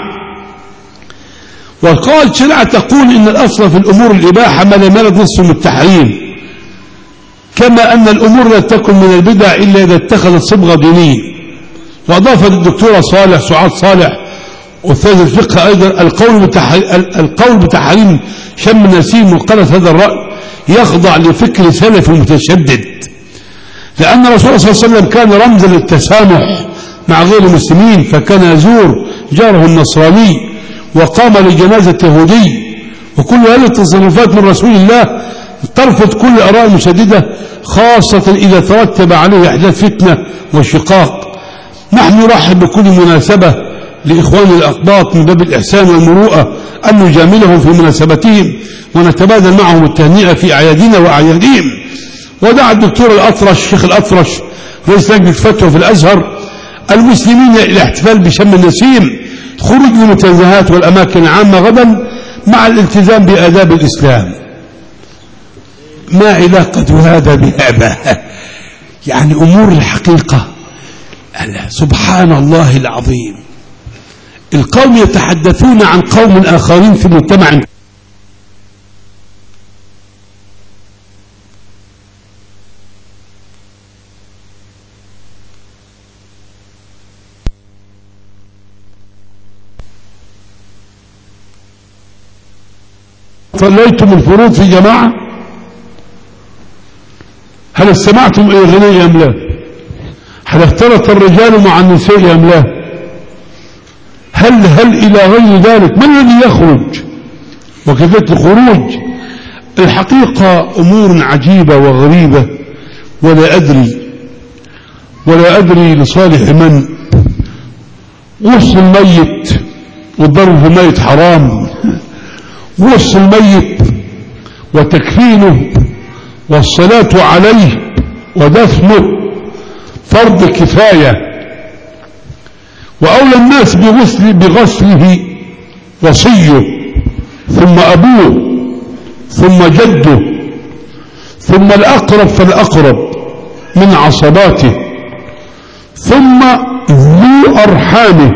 Speaker 1: وقال شرع تقول إن الأصل في الأمور الإباحة ما لم يرد نص من التحريم، كما أن الأمور لا تكن من البدع إلا إذا اتخذت صبغة دينية. وأضافت الدكتورة صالح سعاد صالح أستاذ الفقه أيضا القول بتحريم, القول بتحريم شم النسيم، وقالت هذا الرأي يخضع لفكر سلف متشدد، لأن الرسول صلى الله عليه وسلم كان رمزا للتسامح مع غير المسلمين، فكان يزور جاره النصراني وقام لجنازة يهودي. وكل هذه التصرفات من رسول الله ترفض كل الآراء المشددة، خاصة إذا ترتب عليه إحداث فتنة وشقاق. نحن نرحب بكل مناسبة لإخوان الأقباط من باب الإحسان والمروءة أن نجاملهم في مناسبتهم ونتبادل معهم التهنئة في أعيادنا وأعيادهم. ودعا الدكتور الأطرش الشيخ الأطرش رئيس لجنة الفتوى في الأزهر المسلمين إلى الاحتفال بشم النسيم، خروج المنتزهات والأماكن العامة غدا مع الالتزام بآداب الإسلام. ما علاقة هذا بهذا؟ يعني أمور الحقيقة. سبحان الله العظيم. القوم يتحدثون عن قوم آخرين في المجتمع. صليتم الفروض في جماعة؟ هل استمعتم إلى الغناء أم لا؟ هل اختلط الرجال مع النساء أم لا؟ هل هل إلى غير ذلك؟ من الذي يخرج وكيفية الخروج؟ الحقيقة أمور عجيبة وغريبة، ولا أدري ولا أدري لصالح من. وصل الميت والضرب في الميت حرام، وصل الميت وتكفينه والصلاة عليه ودفنه فرض كفاية، وأولى الناس بغسل بغسله وصيه، ثم أبوه، ثم جده، ثم الأقرب فالأقرب من عصباته، ثم ذو أرحامه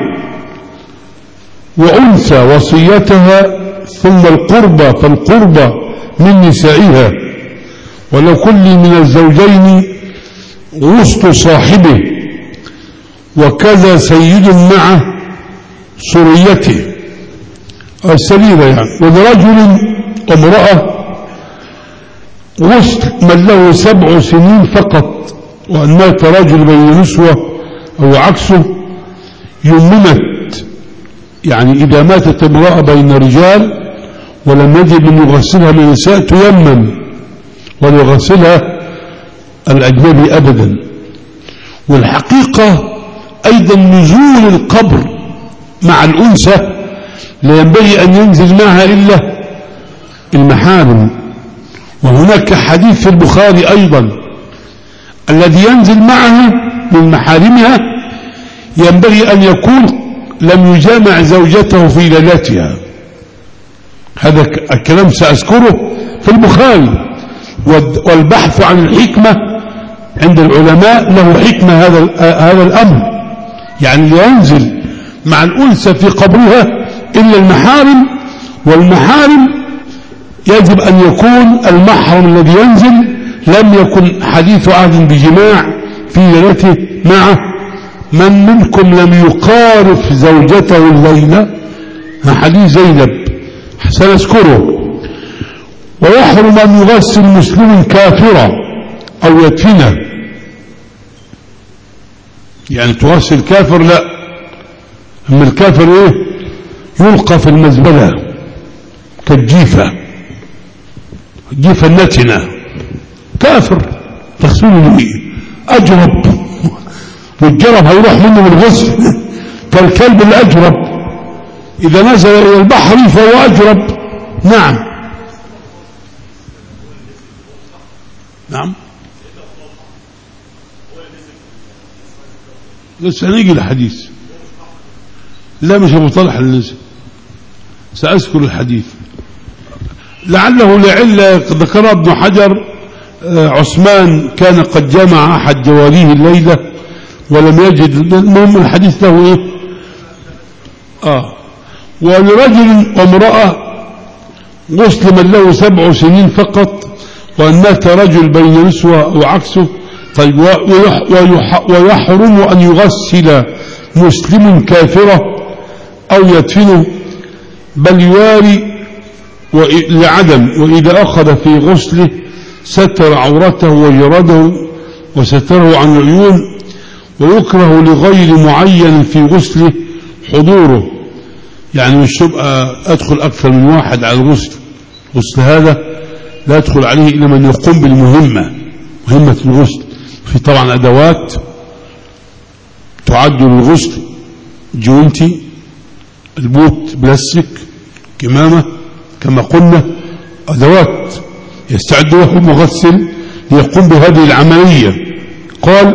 Speaker 1: وأنثى وصيتها، ثم القربى فالقربى من نسائها، ولو كل من الزوجين غسل صاحبه، وكذا سيد مع سريته السريرة يعني. ولرجل امرأة غسل من له سبع سنين فقط، وأن مات رجل بين نسوة أو عكسه يمنت، يعني إذا ماتت امرأة بين رجال ولم يجد من يغسلها من النساء تيمم ولا يغسلها الأجنبي أبدا. والحقيقة أيضا نزول القبر مع الأنثى لا ينبغي أن ينزل معها إلا المحارم. وهناك حديث في البخاري أيضا الذي ينزل معها من محارمها ينبغي أن يكون لم يجامع زوجته في ليلتها. هذا الكلام سأذكره في البخاري. والبحث عن الحكمة عند العلماء له حكمة هذا هذا الأمر، يعني لا ينزل مع الأنثى في قبرها إلا المحارم، والمحارم يجب أن يكون المحرم الذي ينزل لم يكن حديث عهد بجماع في ليلته مع من منكم لم يقارف زوجته الليلة، حديث زينب سنذكره. ويحرم أن يغسل مسلم كافرا أو يدفنه، يعني تغسل كافر لا، أما الكافر إيه؟ يلقى في المزبلة كالجيفة، الجيفة النتنة، كافر تغسله إيه؟ أجرب، والجرب هيروح منه بالغسل كالكلب الأجرب إذا نزل إلى البحر فهو أجرب. نعم نعم لسه نيجي الحديث. لا مش أبو طلحة اللي نزل، سأذكر الحديث لعله لعلة ذكرها ابن حجر. عثمان كان قد جمع أحد جواريه الليلة ولم يجد، المهم الحديث له إيه؟ آه ولرجل وامرأة غسل من له سبع سنين فقط، وأن مات رجل بين نسوة وعكسه. طيب ويحرم أن يغسل مسلم كافرة أو يدفنه، بل يواري لعدم، وإذا أخذ في غسله ستر عورته وجرده وستره عن العيون. ويكره لغير معين في غسله حضوره، يعني مش تبقى أدخل أكثر من واحد على الغسل، غسل هذا لا يدخل عليه إلا من يقوم بالمهمة، مهمة الغسل. في طبعا أدوات تعد للغسل، جوانتي، البوت بلاستيك، كمامة، كما قلنا أدوات يستعد له المغسل ليقوم بهذه العملية. قال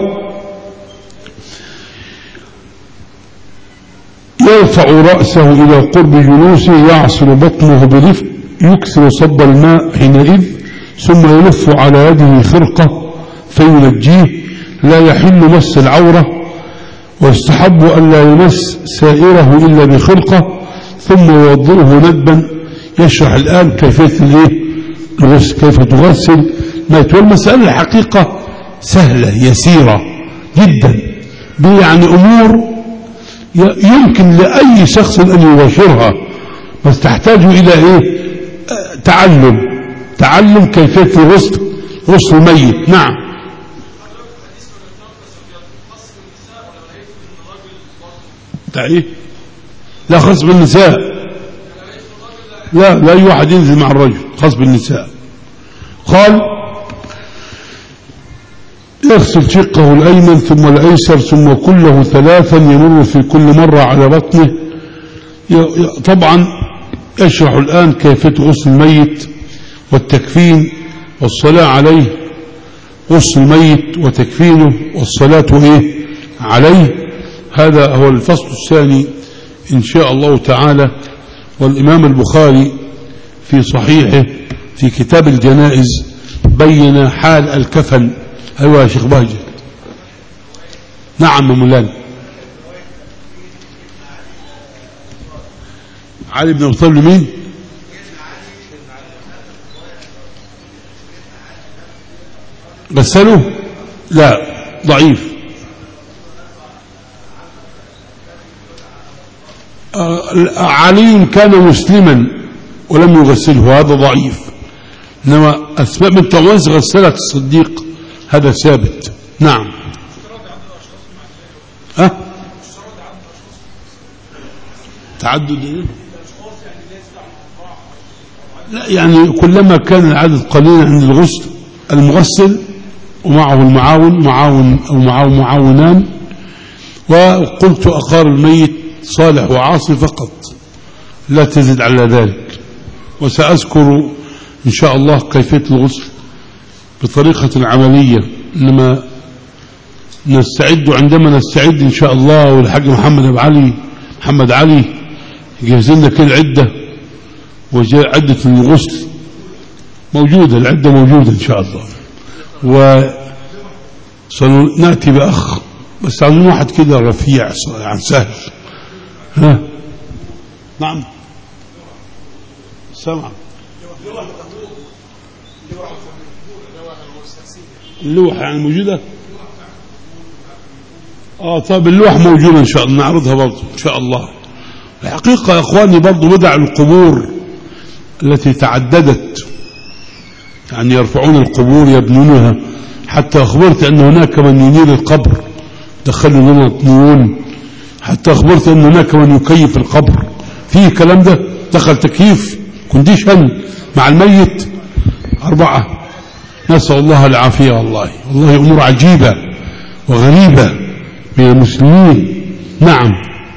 Speaker 1: يرفع رأسه إلى قرب جلوسه، يعصر بطنه برفق، يكثر صب الماء حينئذ، ثم يلف على يده خرقة فينجيه. لا يحل مس العورة، ويستحب أن لا يمس سائره إلا بخرقة، ثم يوضئه ندبا. يشرح الآن كيفية الغسل، كيف تغسل ميت. والمسألة الحقيقة سهلة يسيرة جدا، يعني أمور يمكن لأي شخص أن يباشرها، بس تحتاج إلى إيه؟ تعلم تعلم كيفية الغسل، غسل الميت. نعم إيه؟ لا خاص بالنساء، لا لا أي واحد ينزل مع الرجل، خاص بالنساء. قال يغسل شقه الأيمن ثم الأيسر ثم كله ثلاثا، يمر في كل مرة على بطنه. طبعا يشرح الآن كيفية غسل الميت والتكفين والصلاة عليه. غسل الميت وتكفينه والصلاة إيه عليه، هذا هو الفصل الثاني إن شاء الله تعالى. والإمام البخاري في صحيحه في كتاب الجنائز بين حال الكفن. أيوة يا شيخ باجي. نعم مولانا. علي بن أبي طالب مين؟ غسله؟ لا ضعيف. علي كان مسلما ولم يغسله، هذا ضعيف. إنما أسماء بنت عميس غسلت الصديق، هذا ثابت. نعم. ها؟ تعدد لا، يعني كلما كان العدد قليلا عند الغسل، المغسل ومعه المعاون، معاون أو معاون معاونان. وقلت أقار الميت صالح وعاصي فقط، لا تزد على ذلك. وسأذكر إن شاء الله كيفية الغسل بطريقة عملية، إنما نستعد عندما نستعد إن شاء الله. والحاج محمد أبو علي محمد علي يجهز لنا كل عدة، وجاء عدة الغسل موجودة، العدة موجودة إن شاء الله. وسنأتي بأخ، بس عاوزين واحد كده رفيع عن سهل. ها نعم سمع اللوحة يعني موجودة. اه طيب اللوحة موجودة ان شاء الله، نعرضها برضو ان شاء الله. الحقيقة يا اخواني برضو بدع القبور التي تعددت، يعني يرفعون القبور يبنونها، حتى اخبرت ان هناك من ينير القبر، دخلوا لنا طنون حتى أخبرت أن هناك من يكيف القبر، فيه كلام ده، دخل تكييف كونديشن مع الميت أربعة. نسأل الله العافية. والله والله أمور عجيبة وغريبة من المسلمين. نعم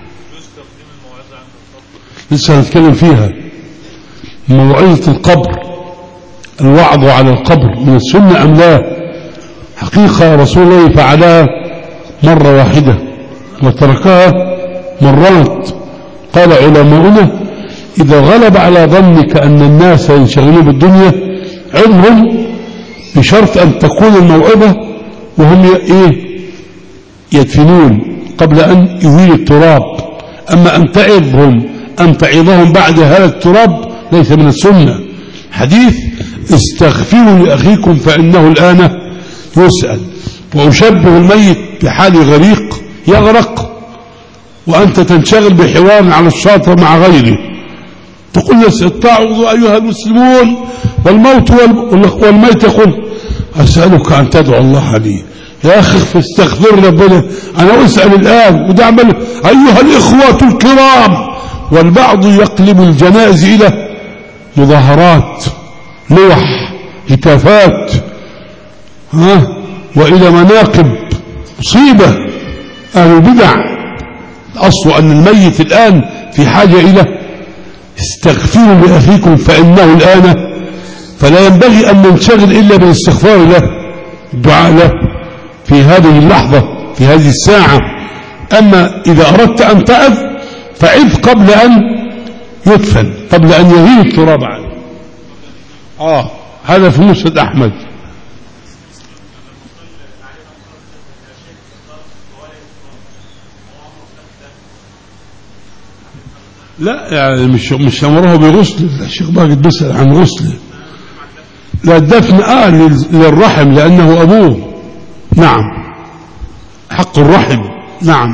Speaker 1: لسه هنتكلم فيها. موعظة القبر، الوعظ على القبر من السنة أم لا؟ حقيقة رسول الله فعلها مرة واحدة وتركها مرات. قال علماؤنا إذا غلب على ظنك أن الناس ينشغلون بالدنيا عظهم، بشرط أن تكون الموعظة وهم إيه يدفنون قبل أن يهيل التراب. أما أن تعظهم أن تعظهم بعد هذا التراب ليس من السنة. حديث استغفروا لأخيكم فإنه الآن يسأل. وأشبه الميت بحال غريق يغرق وأنت تنشغل بحوار على الشاطئ مع غيره، تقول له اتعظوا أيها المسلمون والموت والميت، يقول أسألك أن تدعو الله لي. يا أخي فاستغفر ربنا، أنا أسأل الآن وده أعمل. أيها الإخوة الكرام، والبعض يقلب الجنائز إلى مظاهرات، لوح، هتافات، ها، وإلى مناقب. مصيبة. أهل البدع الأصل أن الميت الآن في حاجة إلى استغفروا لأخيكم فإنه الآن. فلا ينبغي أن ننشغل إلا بالاستغفار له، الدعاء له في هذه اللحظة في هذه الساعة. أما إذا أردت أن تعظ فعظ قبل أن يدفن، قبل أن يهيل التراب عنه. آه هذا في مسند أحمد. لا يعني مش مش أمره بغسل. الشيخ باقي بيسأل عن غسله. لا الدفن آه للرحم لأنه أبوه. نعم حق الرحم. نعم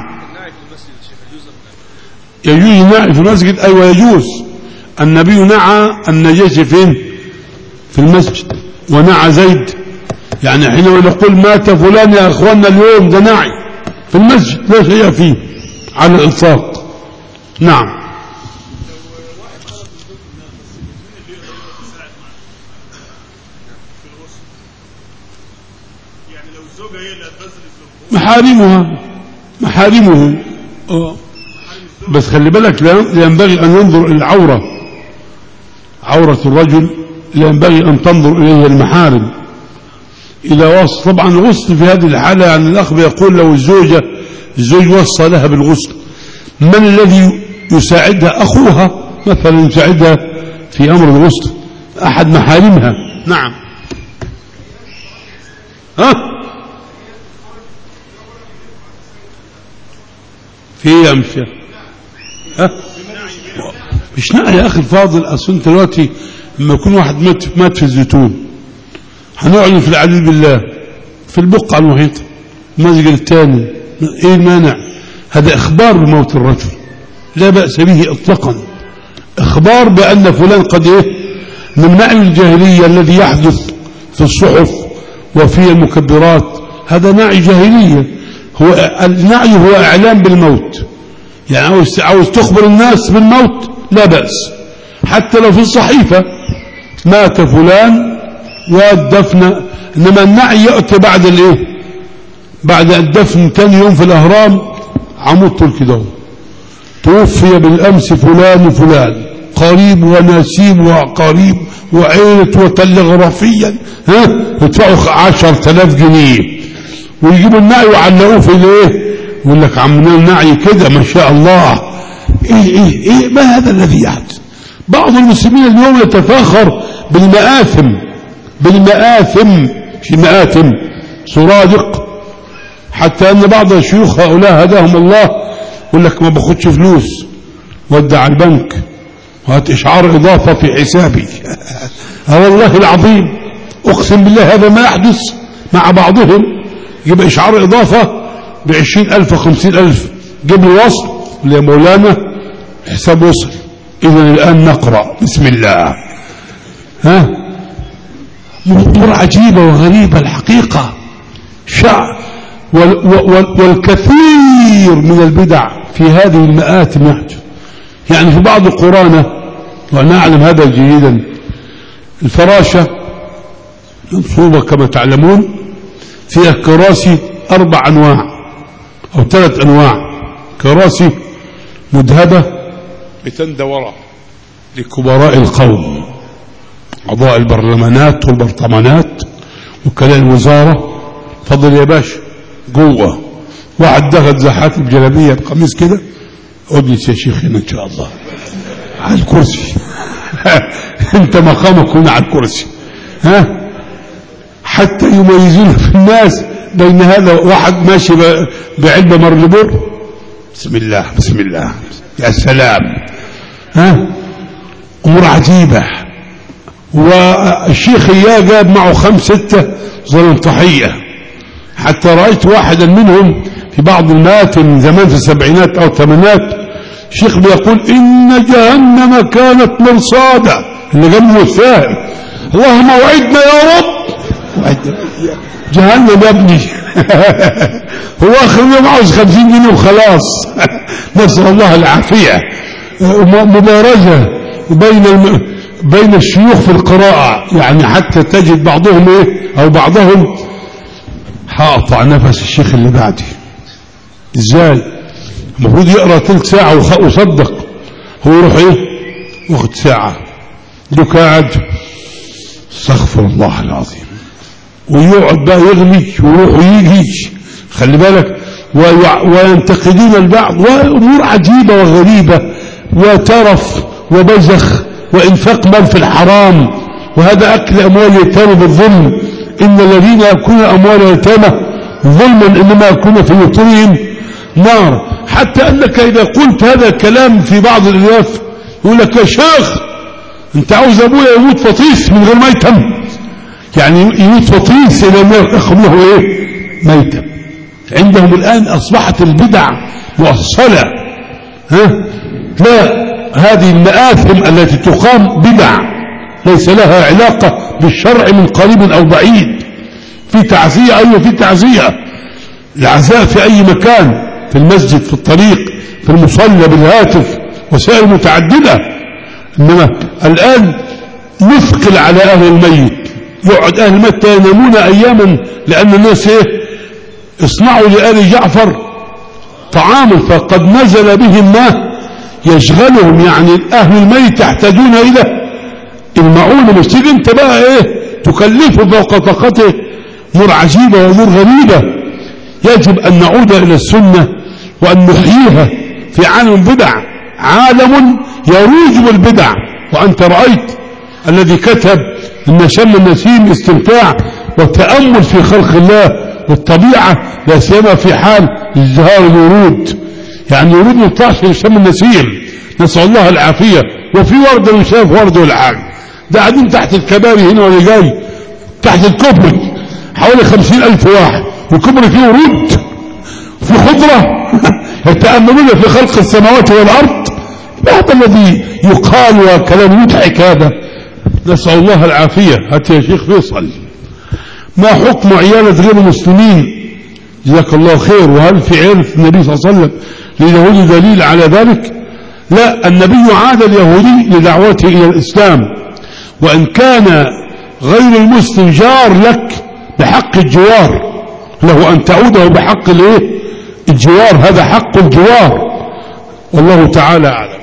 Speaker 1: يجوز النعي في المسجد. أيوة يجوز. النبي نعى النجاشي فين؟ في المسجد. ونعى زيد. يعني حينما نقول مات فلان يا أخواننا اليوم ده نعي في المسجد لا شيء فيه على الإطلاق. نعم محارمها محارمه. أوه. بس خلي بالك لا ينبغي أن ينظر إلى العورة، عورة الرجل لا ينبغي أن تنظر إليه المحارم. إذا وصل طبعا الغسل في هذه الحالة، يعني الأخ يقول لو الزوجة الزوج وصى لها بالغسل، من الذي يساعدها؟ أخوها مثلا يساعدها في أمر الغسل، أحد محارمها. نعم ها في يا مشا ها مش نعي يا أخي الفاضل. أصل أنت دلوقتي لما يكون واحد مات مات في الزيتون هنعلن في العدل بالله في البقعة المحيطة المسجد الثاني، إيه المانع؟ هذا إخبار بموت الرجل لا بأس به إطلاقا. إخبار بأن فلان قد إيه من نعي الجاهلية الذي يحدث في الصحف وفي المكبرات، هذا نعي جاهلية. هو النعي هو إعلام بالموت، يعني عاوز, عاوز تخبر الناس بالموت لا بأس، حتى لو في الصحيفة مات فلان والدفن. إنما النعي يأتي بعد الإيه؟ بعد الدفن ثاني يوم في الأهرام عمود تركي دو توفي بالأمس فلان وفلان قريب ونسيب وقريب وعيلة وتلغرافيا، ها يدفعوا عشرة آلاف جنيه ويجيبوا النعي وعلقوه في الايه، يقول لك عمنا النعي كده ما شاء الله. ايه ايه ايه ما هذا الذي يحدث؟ بعض المسلمين اليوم يتفاخر بالمآثم، بالمآثم في مآثم سرادق، حتى ان بعض الشيوخ هؤلاء هداهم الله يقول لك ما باخدش فلوس ودع على البنك وهات اشعار اضافه في حسابي. اه والله العظيم اقسم بالله هذا ما يحدث مع بعضهم، يبقى اشعار اضافه بعشرين الف وخمسين الف، جيب لي وصل يا مولانا حساب وصل. اذا الان نقرا بسم الله. ها امور عجيبه وغريبه الحقيقه. شع وال وال والكثير من البدع في هذه المآتم يحدث. يعني في بعض قرانا، وأنا أعلم هذا جيدا، الفراشة منصوبة كما تعلمون فيها كراسي أربع أنواع أو ثلاث أنواع. كراسي مذهبة بتندى وراء لكبراء القوم، أعضاء البرلمانات والبرطمانات وكلاء الوزارة. فضل يا باشا جوه. واحد دخل زحات بجلابية بقميص كده، اجلس يا شيخ هنا ان شاء الله على الكرسي انت مقامك هنا على الكرسي، ها، حتى يميزون في الناس بين هذا واحد ماشي بعلبة مرلبور، بسم الله بسم الله يا سلام، ها، امور عجيبة. والشيخ اياه جاب معه خمس ستة زلنطحية، حتى رأيت واحدا منهم في بعض المآتم زمان في السبعينات أو الثمانينات، الشيخ بيقول إن جهنم كانت مرصادة، اللي جنبه السائل، اللهم وعدنا يا رب. جهنم يا ابني هو آخر يوم عاوز خمسين جنيه وخلاص نسأل الله العافية. مبارزة بين الم... بين الشيوخ في القراءة، يعني حتى تجد بعضهم إيه أو بعضهم هقطع نفس الشيخ اللي بعدي ازاي، المفروض يقرأ ثلث ساعة وصدق، هو يروح ايه واخد ساعة دوك قاعد استغفر الله العظيم، ويقعد بقى يغلي ويروح ويجي، خلي بالك، وينتقدون البعض، وامور عجيبة وغريبة وترف وبزخ وانفاق مال في الحرام، وهذا اكل اموال اليتامى بالظلم، إن الذين يأكلون أموال اليتامى ظلما إنما يأكلون في بطونهم نار. حتى أنك إذا قلت هذا الكلام في بعض الرياف يقول لك يا شيخ أنت عاوز أبويا يموت فطيس من غير ميتم، يعني يموت فطيس إلى ما يأخذ له إيه ميتم. عندهم الآن أصبحت البدع مؤصلة، ها، لا، هذه المآثم التي تقام بدع ليس لها علاقة بالشرع من قريب أو بعيد. في تعزية، أيوة في تعزية، العزاء في أي مكان، في المسجد، في الطريق، في المصلى، بالهاتف، وسائل متعددة. إنما الآن نثقل على أهل الميت، يقعد أهل الميت ينامون أياما، لأن الناس إيه اصنعوا لآل جعفر طعاما، فقد نزل بهم ما يشغلهم، يعني أهل الميت يحتاجون إلى المعونة، مش تيجي انت بقى ايه تكلفه فوق طاقته. امور عجيبة وامور غريبة. يجب ان نعود الى السنة وان نحييها في عالم البدع، عالم يروج بالبدع. وانت رأيت الذي كتب ان شم النسيم استمتاع والتأمل في خلق الله والطبيعة، لا سيما في حال ازدهار الورود، يعني الورود ما يطلعش في شم النسيم، نسأل الله العافية. وفي ورد مش شايف ورد ولا حاجة، ده قاعدين تحت الكباري هنا ولا جاي تحت الكوبري حوالي خمسين ألف واحد، والكوبري فيه ورود في خضرة يتأملون في خلق السماوات والأرض. هذا الذي يقال وكلام مضحك هذا، نسأل الله العافية. هات يا شيخ فيصل، ما حكم عيالة غير المسلمين؟ جزاك الله خير. وهل في عيلة النبي صلى الله عليه وسلم لليهود دليل على ذلك؟ لا، النبي عاد اليهودي لدعوته إلى الإسلام، وإن كان غير المسلم جار لك بحق الجوار، له أن تعوده بحق الايه الجوار، هذا حق الجوار، والله تعالى أعلم.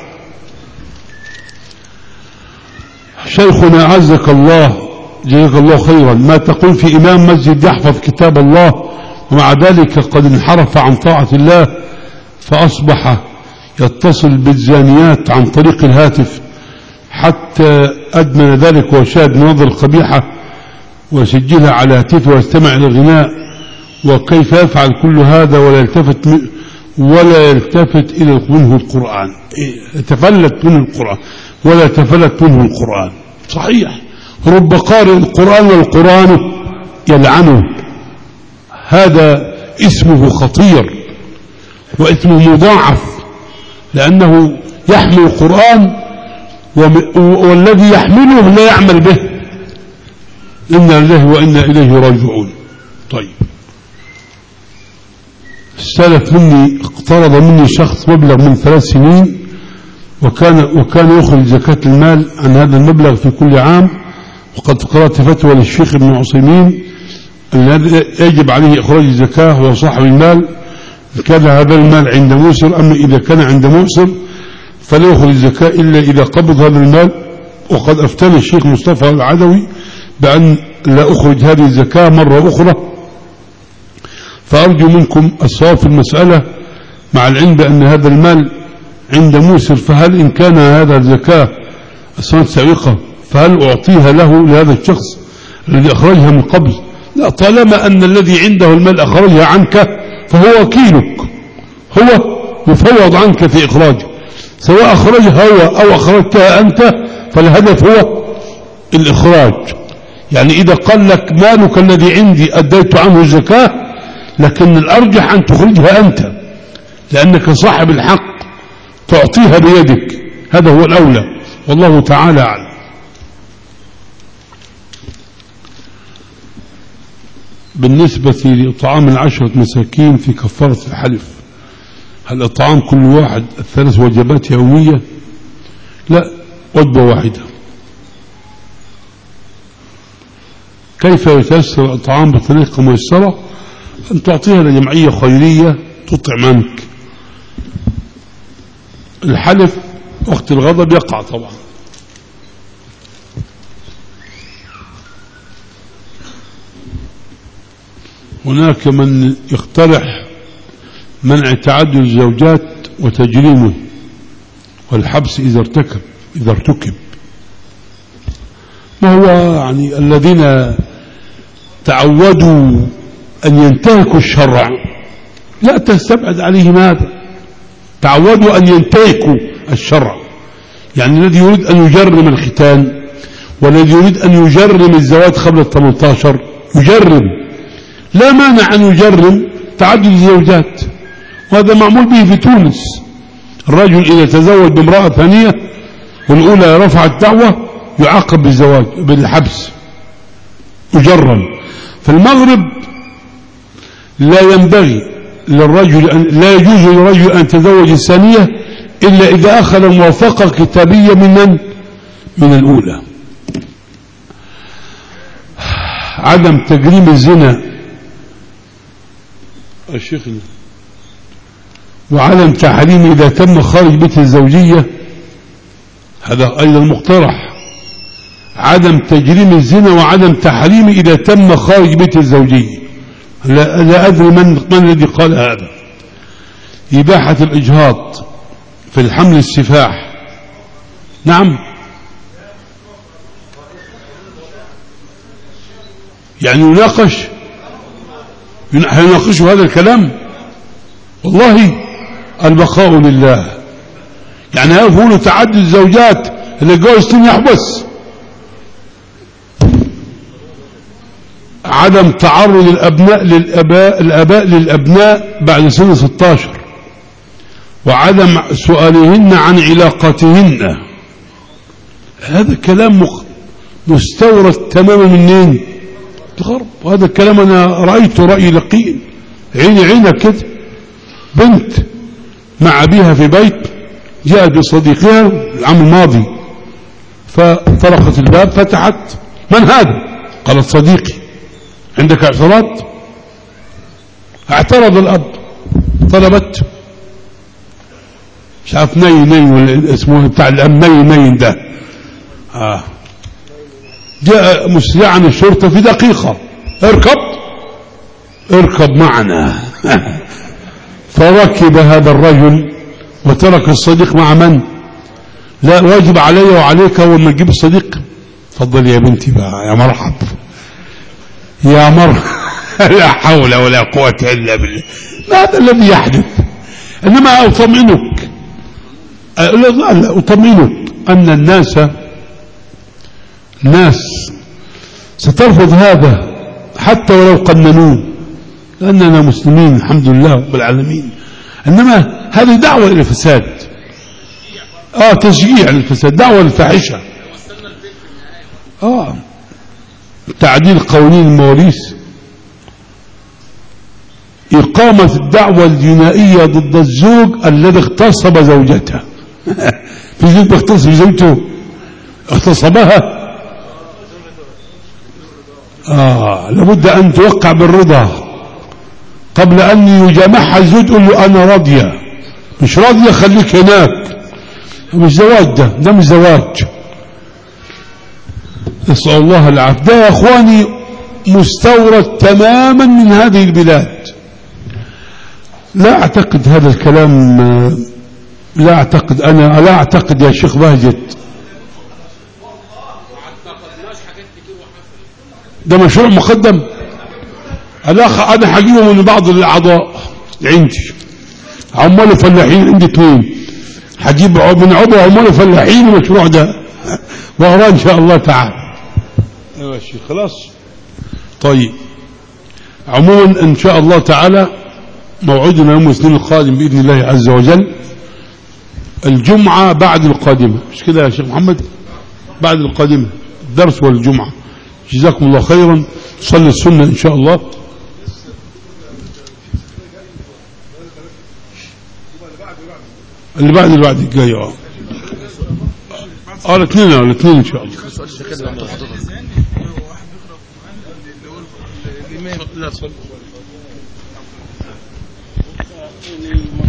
Speaker 1: شيخنا عزك الله جزاك الله خيرا، ما تقول في إمام مسجد يحفظ كتاب الله ومع ذلك قد انحرف عن طاعة الله، فأصبح يتصل بالزانيات عن طريق الهاتف حتى أدمن ذلك وشاهد مناظر قبيحة وسجلها على هاتفه ويستمع إلى الغناء، وكيف يفعل كل هذا ولا يلتفت ولا يلتفت إلى منه القرآن، يتفلت منه القرآن ولا يتفلت منه القرآن. صحيح، رب قارئ القرآن والقرآن يلعنه، هذا اسمه خطير واسمه مضاعف، لأنه يحمل القرآن والذي يحمله لا يعمل به. إنا لله وإنا إليه راجعون. طيب، استلف مني اقترض مني شخص مبلغ من ثلاث سنين وكان وكان يخرج زكاة المال عن هذا المبلغ في كل عام، وقد قرأت فتوى للشيخ ابن عثيمين أن يجب عليه إخراج الزكاة هو صاحب المال إن كان هذا المال عند موسر، أما إذا كان عند موسر فلا يخرج الزكاة إلا إذا قبض هذا المال. وقد أفتنى الشيخ مصطفى العدوي بأن لا أخرج هذه الزكاة مرة أخرى، فأرجو منكم الصواب في المسألة مع العلم بأن هذا المال عند موسر، فهل إن كان هذا الزكاة السنة السابقة فهل أعطيها له لهذا الشخص الذي أخرجها من قبل؟ لا، طالما أن الذي عنده المال أخرجها عنك فهو وكيلك، هو يفوض عنك في إخراجه، سواء أخرجها هو أو أخرجتها أنت، فالهدف هو الإخراج. يعني إذا قال لك مالك الذي عندي أديت عنه الزكاة، لكن الأرجح أن تخرجها أنت لأنك صاحب الحق تعطيها بيدك، هذا هو الأولى، والله تعالى أعلم. بالنسبة لإطعام العشرة مساكين في كفارة الحلف، هل إطعام كل واحد الثلاث وجبات يومية؟ لا، وجبة واحدة. كيف يتيسر الإطعام بطريقة ميسرة؟ أن تعطيها لجمعية خيرية تطعم عنك. الحلف وقت الغضب يقع طبعا. هناك من يقترح منع تعدد الزوجات وتجريمه والحبس إذا ارتكب إذا ارتكب ما هو يعني الذين تعودوا أن ينتهكوا الشرع لا تستبعد عليهم هذا، تعودوا أن ينتهكوا الشرع. يعني الذي يريد أن يجرم الختان والذي يريد أن يجرم الزواج قبل الثمانية عشر يجرم، لا مانع أن يجرم تعدد الزوجات، وهذا معمول به في تونس. الرجل إذا تزوج بامرأة ثانية والأولى رفعت دعوة يعاقب بالزواج بالحبس يجرم. في المغرب لا ينبغي للرجل أن لا يجوز للرجل أن يتزوج الثانية إلا إذا أخذ موافقة كتابية من من؟ من الأولى. عدم تجريم الزنا الشيخ وعدم تحريم إذا تم خارج بيت الزوجية، هذا أيضا مقترح. عدم تجريم الزنا وعدم تحريم إذا تم خارج بيت الزوجية، لا, لا أدري من, من الذي قال هذا. إباحة الإجهاض في الحمل السفاح، نعم، يعني يناقش يناقشوا هذا الكلام. والله البقاء لله. يعني يقولوا تعدد الزوجات اللي جوز يحبس. عدم تعرض الأبناء للأباء الأباء للأبناء بعد سن ستة عشر، وعدم سؤالهن عن علاقاتهن. هذا كلام مستورد تماما منين؟ الغرب. وهذا الكلام أنا رأيته رأي لقين، عيني عينك كده. بنت مع أبيها في بيت، جاءت بصديقها العام الماضي فطرقت الباب، فتحت، من هذا؟ قالت صديقي. عندك اعتراض؟ اعترض الأب، طلبت مش عارف ني ني ولا اسمه بتاع الأم ني ني ده آه. جاء مسرعا الشرطة في دقيقة، اركب اركب معنا. فركب هذا الرجل وترك الصديق مع من؟ لا، واجب علي وعليك أول ما تجيب الصديق تفضل يا بنتي بقى، يا مرحب يا مرحب. لا حول ولا قوة إلا بالله. هذا الذي يحدث. إنما أطمئنك لا أطمئنك أن الناس ناس سترفض هذا حتى ولو قننوه، لأننا مسلمين الحمد لله رب العالمين. إنما هذه دعوة إلى الفساد، آه تشجيع للفساد، دعوة للفاحشة، آه تعديل قوانين المواريث. إقامة الدعوة الجنائية ضد الزوج الذي اغتصب زوجته. في زوج بيغتصب زوجته، اغتصبها، آه لابد أن توقع بالرضا قبل أن يجامعها الزوج، تقول له أنا راضية، مش راضية خليك هناك. مش زواج، ده ده مش زواج. نسأل الله العافية. ده يا أخواني مستورد تماما من هذه البلاد. لا أعتقد هذا الكلام، لا أعتقد، أنا لا أعتقد يا شيخ بهجت ده مشروع مقدم. الأخ أنا هجيبه من بعض الأعضاء عندي، عمال فلاحين عندي اثنين، هجيب من عضو عمال فلاحين المشروع ده وأراه إن شاء الله تعالى. أيوة يا شيخ خلاص. طيب عموما إن شاء الله تعالى موعدنا يوم الاثنين القادم بإذن الله عز وجل، الجمعة بعد القادمة، مش كده يا شيخ محمد؟ بعد القادمة الدرس والجمعة. جزاكم الله خيرا. صلي السنة إن شاء الله. اللي بعد اللي بعد الجاي اه اه الاثنين اه الاثنين ان شاء الله.